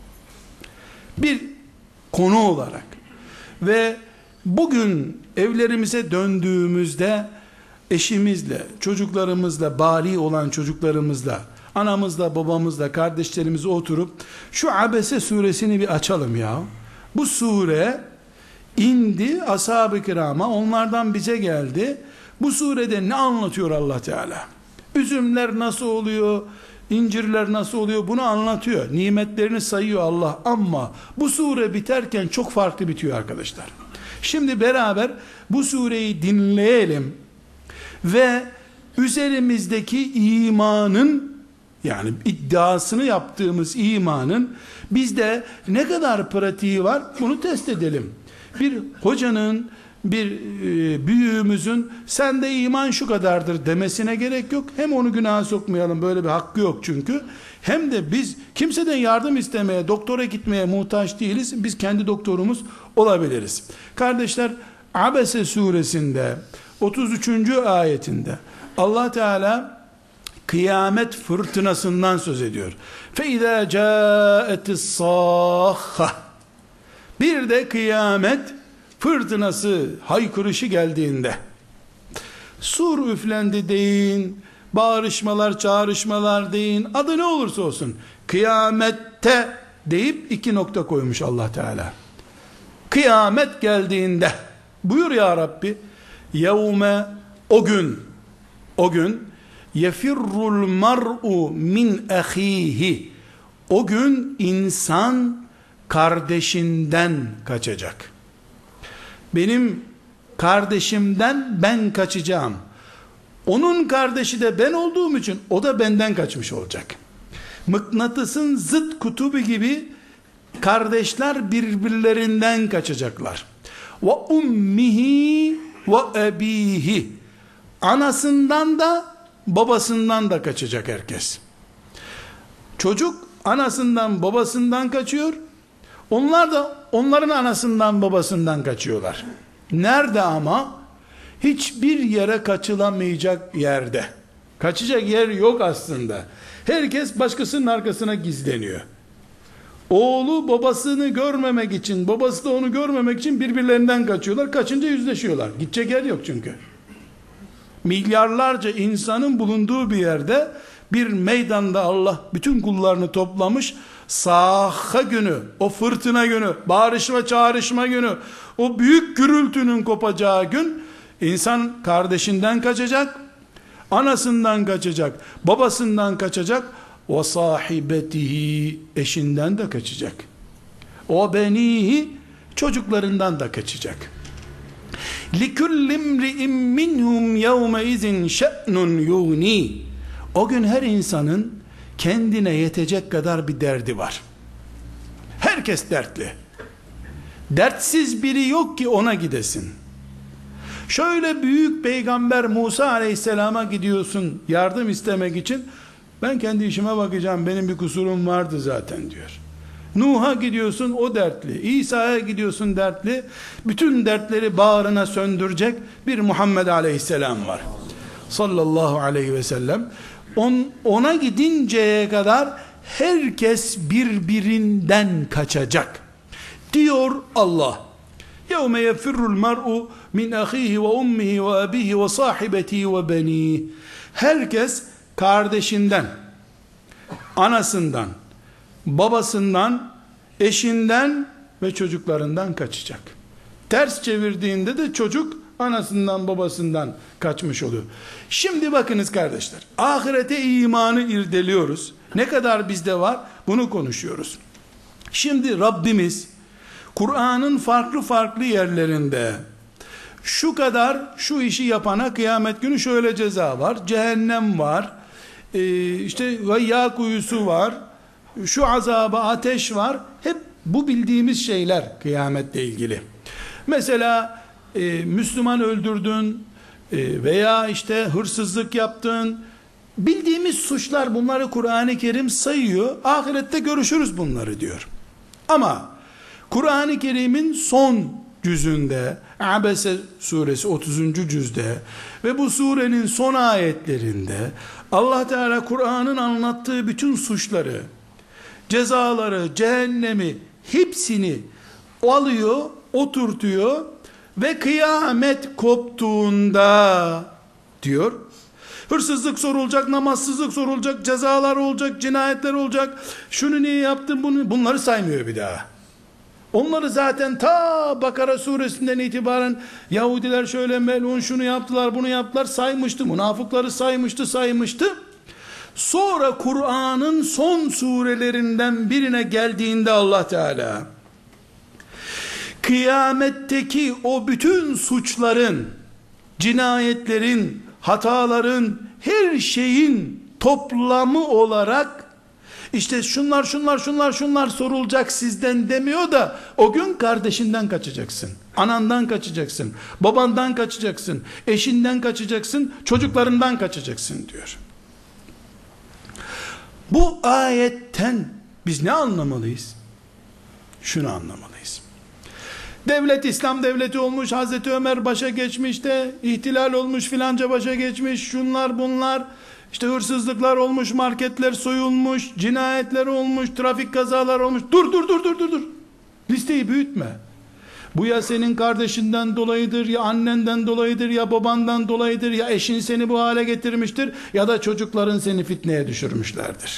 Bir konu olarak ve bugün evlerimize döndüğümüzde eşimizle, çocuklarımızla, bali olan çocuklarımızla, anamızla, babamızla, kardeşlerimizle oturup şu Abese suresini bir açalım ya. Bu sure indi ashab-ı kirama, onlardan bize geldi. Bu surede ne anlatıyor Allah Teala? Üzümler nasıl oluyor? İncirler nasıl oluyor? Bunu anlatıyor. Nimetlerini sayıyor Allah, ama bu sure biterken çok farklı bitiyor arkadaşlar. Şimdi beraber bu sureyi dinleyelim ve üzerimizdeki imanın, yani iddiasını yaptığımız imanın bizde ne kadar pratiği var bunu test edelim. Bir hocanın, bir e, büyüğümüzün sende iman şu kadardır demesine gerek yok. Hem onu günaha sokmayalım, böyle bir hakkı yok çünkü. Hem de biz kimseden yardım istemeye, doktora gitmeye muhtaç değiliz. Biz kendi doktorumuz olabiliriz. Kardeşler, Abese suresinde otuz üçüncü ayetinde Allah Teala kıyamet fırtınasından söz ediyor. فَاِذَا جَاءَتِ الصَّاخَّةِ Bir de kıyamet fırtınası, haykırışı geldiğinde, sur üflendi deyin, bağırışmalar, çağrışmalar deyin, adı ne olursa olsun, kıyamette deyip iki nokta koymuş Allah Teala. Kıyamet geldiğinde, buyur ya Rabbi, yevme, o gün, o gün, yefirrul mar'u min ahihi, o gün insan kardeşinden kaçacak. Benim kardeşimden ben kaçacağım. Onun kardeşi de ben olduğum için o da benden kaçmış olacak. Mıknatısın zıt kutubu gibi kardeşler birbirlerinden kaçacaklar. Ve ummihi ve ebihi, anasından da babasından da kaçacak herkes. Çocuk anasından babasından kaçıyor. Onlar da onların anasından babasından kaçıyorlar. Nerede ama? Hiçbir yere kaçılamayacak yerde. Kaçacak yer yok aslında. Herkes başkasının arkasına gizleniyor. Oğlu babasını görmemek için, babası da onu görmemek için birbirlerinden kaçıyorlar. Kaçınca yüzleşiyorlar. Gidecek yer yok çünkü. Milyarlarca insanın bulunduğu bir yerde bir meydanda Allah bütün kullarını toplamış. Sahha günü, o fırtına günü, bağırışma çağrışma günü, o büyük gürültünün kopacağı gün, insan kardeşinden kaçacak, anasından kaçacak, babasından kaçacak, o sahibetihi, eşinden de kaçacak, o benihi, çocuklarından da kaçacak. لِكُلِّ امْرِئٍ مِّنْهُمْ يَوْمَئِذٍ شَأْنٌ يُغْنِي. O gün her insanın kendine yetecek kadar bir derdi var. Herkes dertli. Dertsiz biri yok ki ona gidesin. Şöyle büyük peygamber Musa aleyhisselama gidiyorsun yardım istemek için. Ben kendi işime bakacağım, benim bir kusurum vardı zaten diyor. Nuh'a gidiyorsun, o dertli. İsa'ya gidiyorsun, dertli. Bütün dertleri bağrına söndürecek bir Muhammed aleyhisselam var. Sallallahu aleyhi ve sellem. On, ona gidinceye kadar herkes birbirinden kaçacak diyor Allah. يَوْمَ يَفِرُّ الْمَرْءُ مِنْ أَخِيهِ وَأُمِّهِ وَأَبِيهِ وَصَاحِبَتِهِ وَبَنِيهِ. Herkes kardeşinden, anasından, babasından, eşinden ve çocuklarından kaçacak. Ters çevirdiğinde de çocuk anasından babasından kaçmış oluyor. Şimdi bakınız kardeşler, ahirete imanı irdeliyoruz. Ne kadar bizde var bunu konuşuyoruz. Şimdi Rabbimiz Kur'an'ın farklı farklı yerlerinde şu kadar şu işi yapana kıyamet günü şöyle ceza var, cehennem var, ee, işte gayya kuyusu var, şu azaba ateş var, hep bu bildiğimiz şeyler kıyametle ilgili. Mesela e, Müslüman öldürdün e, veya işte hırsızlık yaptın, bildiğimiz suçlar, bunları Kur'an-ı Kerim sayıyor. Ahirette görüşürüz bunları diyor. Ama Kur'an-ı Kerim'in son cüzünde, Abese suresi otuzuncu cüzde ve bu surenin son ayetlerinde Allah Teala Kur'an'ın anlattığı bütün suçları, cezaları, cehennemi, hepsini alıyor, oturtuyor ve kıyamet koptuğunda diyor, hırsızlık sorulacak, namazsızlık sorulacak, cezalar olacak, cinayetler olacak, şunu niye yaptın, bunu, bunları saymıyor bir daha. Onları zaten ta Bakara suresinden itibaren Yahudiler şöyle melun, şunu yaptılar, bunu yaptılar saymıştı, münafıkları saymıştı, saymıştı. Sonra Kur'an'ın son surelerinden birine geldiğinde Allah Teala kıyametteki o bütün suçların, cinayetlerin, hataların, her şeyin toplamı olarak işte şunlar şunlar şunlar şunlar sorulacak sizden demiyor da, o gün kardeşinden kaçacaksın, anandan kaçacaksın, babandan kaçacaksın, eşinden kaçacaksın, çocuklarından kaçacaksın diyor. Bu ayetten biz ne anlamalıyız? Şunu anlamalıyız. Devlet İslam devleti olmuş, Hazreti Ömer başa geçmiş de ihtilal olmuş, filanca başa geçmiş, şunlar bunlar, işte hırsızlıklar olmuş, marketler soyulmuş, cinayetler olmuş, trafik kazaları olmuş. Dur dur dur dur dur dur. Listeyi büyütme. Bu ya senin kardeşinden dolayıdır, ya annenden dolayıdır, ya babandan dolayıdır, ya eşin seni bu hale getirmiştir, ya da çocukların seni fitneye düşürmüşlerdir.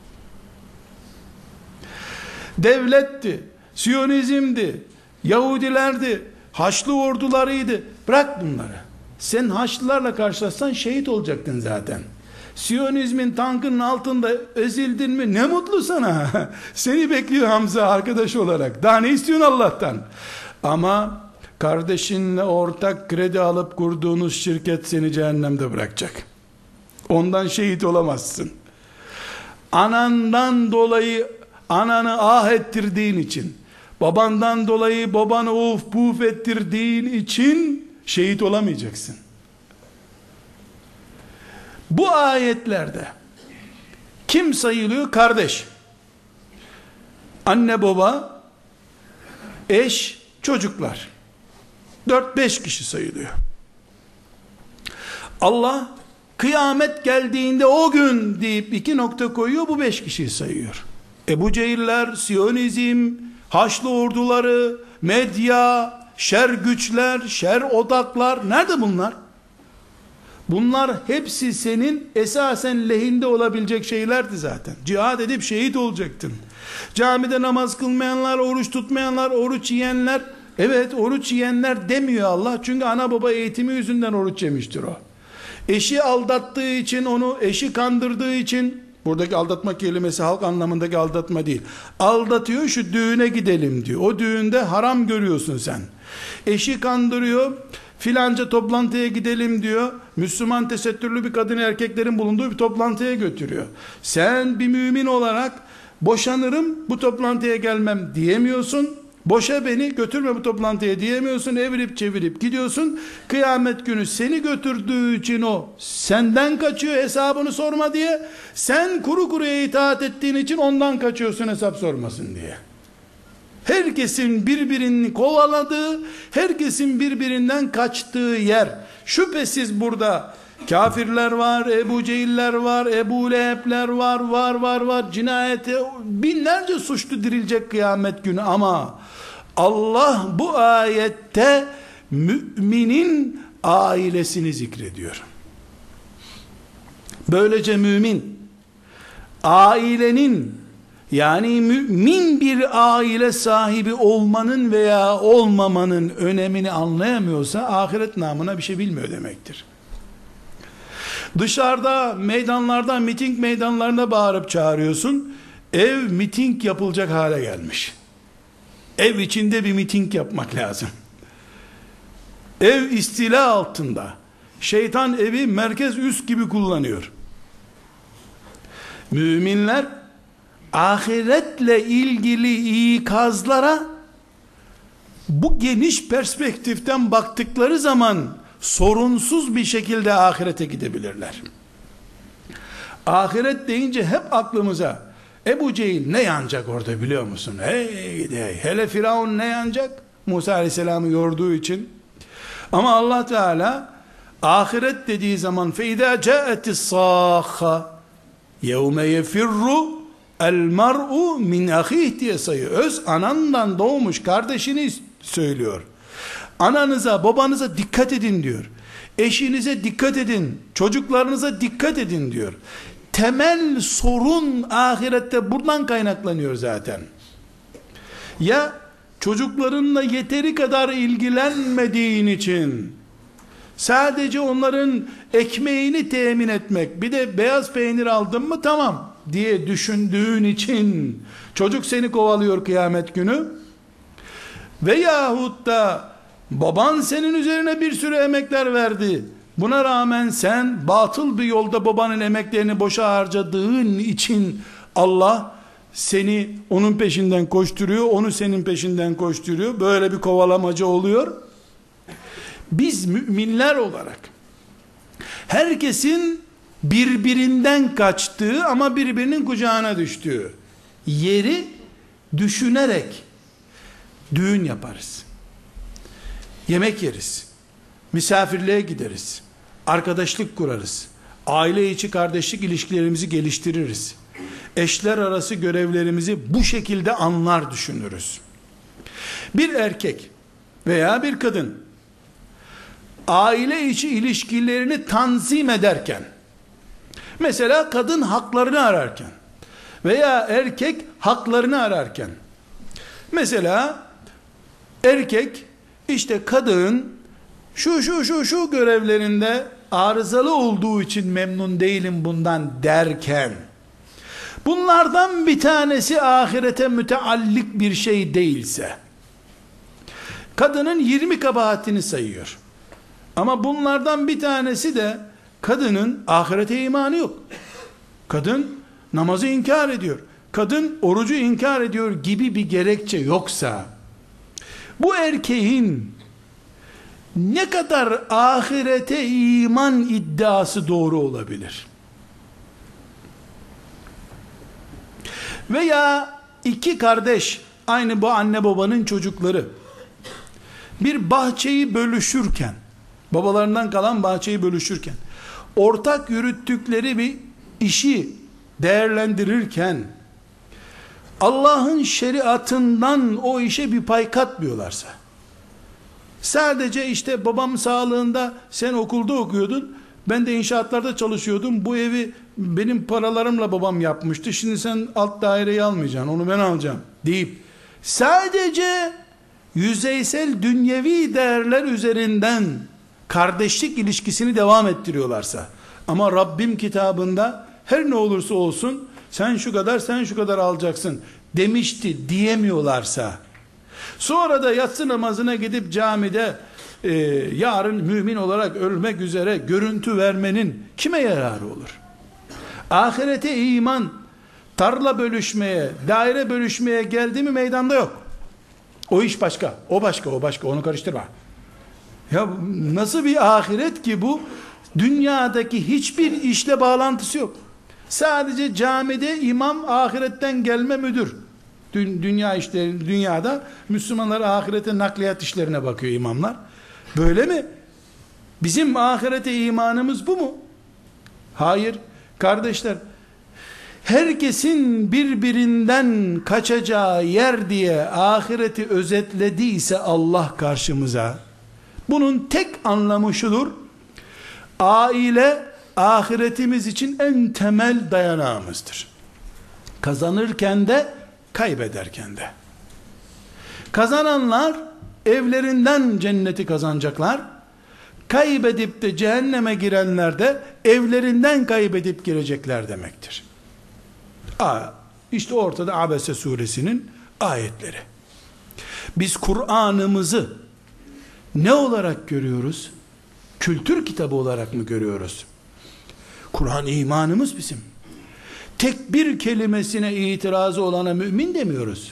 Devletti, Siyonizmdi, Yahudilerdi, Haçlı ordularıydı. Bırak bunları. Sen Haçlılarla karşılaşsan şehit olacaktın zaten. Siyonizmin tankının altında ezildin mi ne mutlu sana. Seni bekliyor Hamza arkadaş olarak. Daha ne istiyorsun Allah'tan? Ama kardeşinle ortak kredi alıp kurduğunuz şirket seni cehennemde bırakacak. Ondan şehit olamazsın. Anandan dolayı ananı ah ettirdiğin için, babandan dolayı babanı of puf ettirdiğin için şehit olamayacaksın. Bu ayetlerde kim sayılıyor? Kardeş, anne baba, eş, çocuklar. Dört beş kişi sayılıyor. Allah kıyamet geldiğinde o gün deyip iki nokta koyuyor, bu beş kişiyi sayıyor. Ebu Cehiller, Siyonizm, Haçlı orduları, medya, şer güçler, şer odaklar, nerede bunlar? Bunlar hepsi senin esasen lehinde olabilecek şeylerdi zaten. Cihad edip şehit olacaktın. Camide namaz kılmayanlar, oruç tutmayanlar, oruç yiyenler, evet oruç yiyenler demiyor Allah. Çünkü ana baba eğitimi yüzünden oruç yemiştir o. Eşi aldattığı için, onu eşi kandırdığı için, buradaki aldatma kelimesi halk anlamındaki aldatma değil. Aldatıyor, şu düğüne gidelim diyor. O düğünde haram görüyorsun sen. Eşi kandırıyor, filanca toplantıya gidelim diyor. Müslüman tesettürlü bir kadın erkeklerin bulunduğu bir toplantıya götürüyor. Sen bir mümin olarak boşanırım, bu toplantıya gelmem diyemiyorsun. Boşa beni, götürme bu toplantıya diyemiyorsun. Evirip çevirip gidiyorsun. Kıyamet günü seni götürdüğü için o senden kaçıyor hesabını sorma diye. Sen kuru kuruya itaat ettiğin için ondan kaçıyorsun hesap sormasın diye. Herkesin birbirini kovaladığı, herkesin birbirinden kaçtığı yer. Şüphesiz burada kafirler var, Ebu Cehiller var, Ebu Leheb'ler var, var var var, cinayete binlerce suçlu dirilecek kıyamet günü. Ama Allah bu ayette müminin ailesini zikrediyor. Böylece mümin ailenin, yani mümin bir aile sahibi olmanın veya olmamanın önemini anlayamıyorsa ahiret namına bir şey bilmiyor demektir. Dışarıda meydanlarda, miting meydanlarında bağırıp çağırıyorsun. Ev miting yapılacak hale gelmiş. Ev içinde bir miting yapmak lazım. Ev istila altında. Şeytan evi merkez üs gibi kullanıyor. Müminler ahiretle ilgili ikazlara bu geniş perspektiften baktıkları zaman sorunsuz bir şekilde ahirete gidebilirler. Ahiret deyince hep aklımıza Ebu Cehil ne yanacak orada biliyor musun? Hey, hey, hele Firavun ne yanacak? Musa Aleyhisselam'ı yorduğu için. Ama Allah Teala ahiret dediği zaman فَاِذَا جَاءَتِ الصَّاخَّ يَوْمَ يَفِرُّ el-mar'u min ahih diye sayıyor. Öz anandan doğmuş kardeşini söylüyor. Ananıza, babanıza dikkat edin diyor. Eşinize dikkat edin. Çocuklarınıza dikkat edin diyor. Temel sorun ahirette buradan kaynaklanıyor zaten. Ya çocuklarınla yeteri kadar ilgilenmediğin için, sadece onların ekmeğini temin etmek, bir de beyaz peynir aldın mı tamam diye düşündüğün için çocuk seni kovalıyor kıyamet günü, veyahut da baban senin üzerine bir sürü emekler verdi, buna rağmen sen batıl bir yolda babanın emeklerini boşa harcadığın için Allah seni onun peşinden koşturuyor, onu senin peşinden koşturuyor, böyle bir kovalamacı oluyor. Biz müminler olarak herkesin birbirinden kaçtığı ama birbirinin kucağına düştüğü yeri düşünerek düğün yaparız. Yemek yeriz. Misafirliğe gideriz. Arkadaşlık kurarız. Aile içi kardeşlik ilişkilerimizi geliştiririz. Eşler arası görevlerimizi bu şekilde anlar düşünürüz. Bir erkek veya bir kadın aile içi ilişkilerini tanzim ederken, mesela kadın haklarını ararken veya erkek haklarını ararken, mesela erkek işte kadın şu şu şu şu görevlerinde arızalı olduğu için memnun değilim bundan derken, bunlardan bir tanesi ahirete müteallik bir şey değilse, kadının yirmi kabahatini sayıyor. Ama bunlardan bir tanesi de kadının ahirete imanı yok. Kadın namazı inkar ediyor. Kadın orucu inkar ediyor gibi bir gerekçe yoksa, bu erkeğin ne kadar ahirete iman iddiası doğru olabilir? Veya iki kardeş, aynı bu anne babanın çocukları, bir bahçeyi bölüşürken, babalarından kalan bahçeyi bölüşürken, ortak yürüttükleri bir işi değerlendirirken, Allah'ın şeriatından o işe bir pay katmıyorlarsa, sadece işte babam sağlığında sen okulda okuyordun, Ben de inşaatlarda çalışıyordum. Bu evi benim paralarımla babam yapmıştı. Şimdi sen alt daireyi almayacaksın. Onu ben alacağım deyip sadece yüzeysel dünyevi değerler üzerinden kardeşlik ilişkisini devam ettiriyorlarsa, ama Rabbim kitabında her ne olursa olsun sen şu kadar sen şu kadar alacaksın demişti diyemiyorlarsa, sonra da yatsı namazına gidip camide e, yarın mümin olarak ölmek üzere görüntü vermenin kime yararı olur? Ahirete iman tarla bölüşmeye, daire bölüşmeye geldi mi meydanda yok. O iş başka, o başka, o başka, onu karıştırma. Ya nasıl bir ahiret ki bu? Dünyadaki hiçbir işle bağlantısı yok. Sadece camide imam ahiretten gelme müdür. Dünya işleri, dünyada Müslümanlar ahirete nakliyat işlerine bakıyor imamlar. Böyle mi? Bizim ahirete imanımız bu mu? Hayır. Kardeşler, herkesin birbirinden kaçacağı yer diye ahireti özetlediyse Allah karşımıza, bunun tek anlamı şudur: aile ahiretimiz için en temel dayanağımızdır. Kazanırken de kaybederken de. Kazananlar evlerinden cenneti kazanacaklar. Kaybedip de cehenneme girenler de evlerinden kaybedip girecekler demektir. Aa, işte ortada Abese suresinin ayetleri. Biz Kur'an'ımızı ne olarak görüyoruz? Kültür kitabı olarak mı görüyoruz? Kur'an imanımız bizim. Tek bir kelimesine itirazı olana mümin demiyoruz.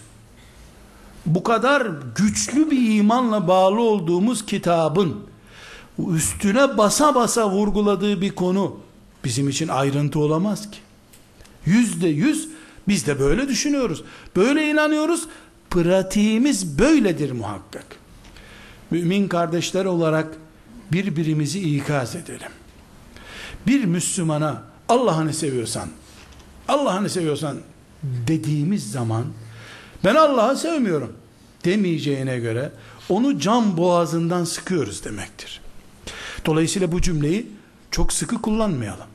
Bu kadar güçlü bir imanla bağlı olduğumuz kitabın üstüne basa basa vurguladığı bir konu bizim için ayrıntı olamaz ki. Yüzde yüz biz de böyle düşünüyoruz. Böyle inanıyoruz. Pratiğimiz böyledir muhakkak. Mümin kardeşler olarak birbirimizi ikaz edelim. Bir Müslümana Allah'ını seviyorsan, Allah'ını seviyorsan dediğimiz zaman, ben Allah'ı sevmiyorum demeyeceğine göre onu can boğazından sıkıyoruz demektir. Dolayısıyla bu cümleyi çok sıkı kullanmayalım.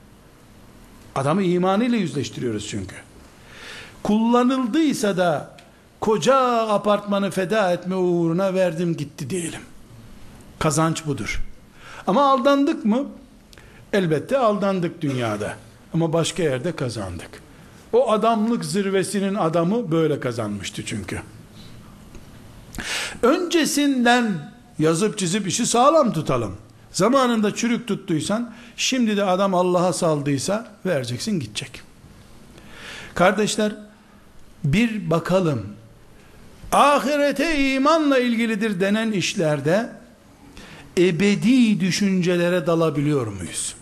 Adamı imanıyla yüzleştiriyoruz çünkü. Kullanıldıysa da koca apartmanı feda etme uğruna verdim gitti diyelim. Kazanç budur. Ama aldandık mı? Elbette aldandık dünyada. Ama başka yerde kazandık. O adamlık zirvesinin adamı böyle kazanmıştı çünkü. Öncesinden yazıp çizip işi sağlam tutalım. Zamanında çürük tuttuysan, şimdi de adam Allah'a saldıysa vereceksin, gidecek. Kardeşler, bir bakalım, ahirete imanla ilgilidir denen işlerde ebedi düşüncelere dalabiliyor muyuz?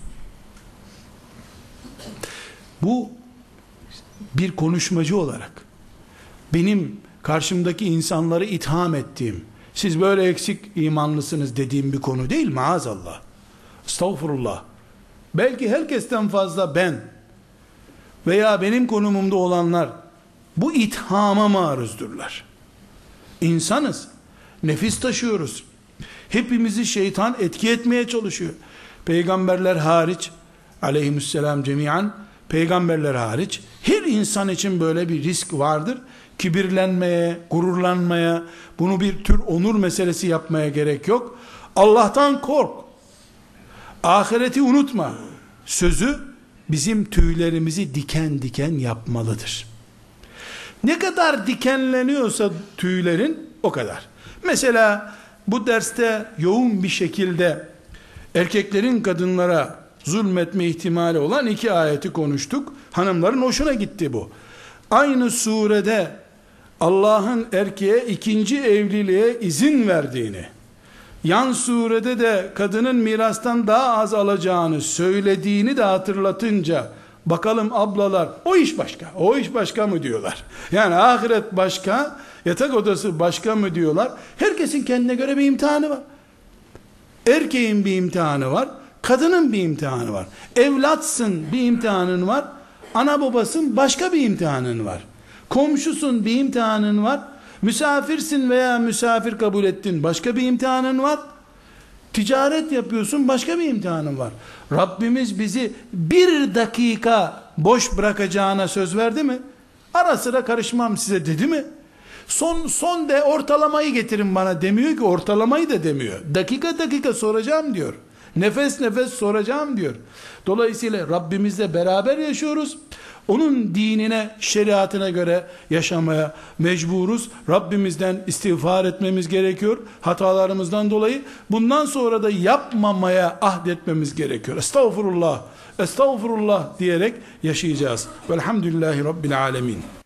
Bu bir konuşmacı olarak benim karşımdaki insanları itham ettiğim, siz böyle eksik imanlısınız dediğim bir konu değil, maazallah. Estağfurullah. Belki herkesten fazla ben veya benim konumumda olanlar bu ithama maruzdurlar. İnsanız, nefis taşıyoruz. Hepimizi şeytan etki etmeye çalışıyor. Peygamberler hariç, aleyhisselam cemiyan, peygamberler hariç her insan için böyle bir risk vardır. Kibirlenmeye, gururlanmaya, bunu bir tür onur meselesi yapmaya gerek yok. Allah'tan kork. Ahireti unutma. Sözü bizim tüylerimizi diken diken yapmalıdır. Ne kadar dikenleniyorsa tüylerin o kadar. Mesela bu derste yoğun bir şekilde erkeklerin kadınlara zulmetme ihtimali olan iki ayeti konuştuk. Hanımların hoşuna gitti bu. Aynı surede Allah'ın erkeğe ikinci evliliğe izin verdiğini, yan surede de kadının mirastan daha az alacağını söylediğini de hatırlatınca, bakalım ablalar, o iş başka, o iş başka mı diyorlar. Yani ahiret başka, yatak odası başka mı diyorlar. Herkesin kendine göre bir imtihanı var. Erkeğin bir imtihanı var, kadının bir imtihanı var. Evlatsın, bir imtihanın var. Ana babasın, başka bir imtihanın var. Komşusun, bir imtihanın var. Misafirsin veya misafir kabul ettin, başka bir imtihanın var. Ticaret yapıyorsun, başka bir imtihanın var. Rabbimiz bizi bir dakika boş bırakacağına söz verdi mi? Ara sıra karışmam size dedi mi? Son son de ortalamayı getirin bana demiyor ki, ortalamayı da demiyor. Dakika dakika soracağım diyor. Nefes nefes soracağım diyor. Dolayısıyla Rabbimizle beraber yaşıyoruz. Onun dinine, şeriatına göre yaşamaya mecburuz. Rabbimizden istiğfar etmemiz gerekiyor. Hatalarımızdan dolayı. Bundan sonra da yapmamaya ahdetmemiz gerekiyor. Estağfurullah, estağfurullah diyerek yaşayacağız. Velhamdülillahi Rabbil alemin.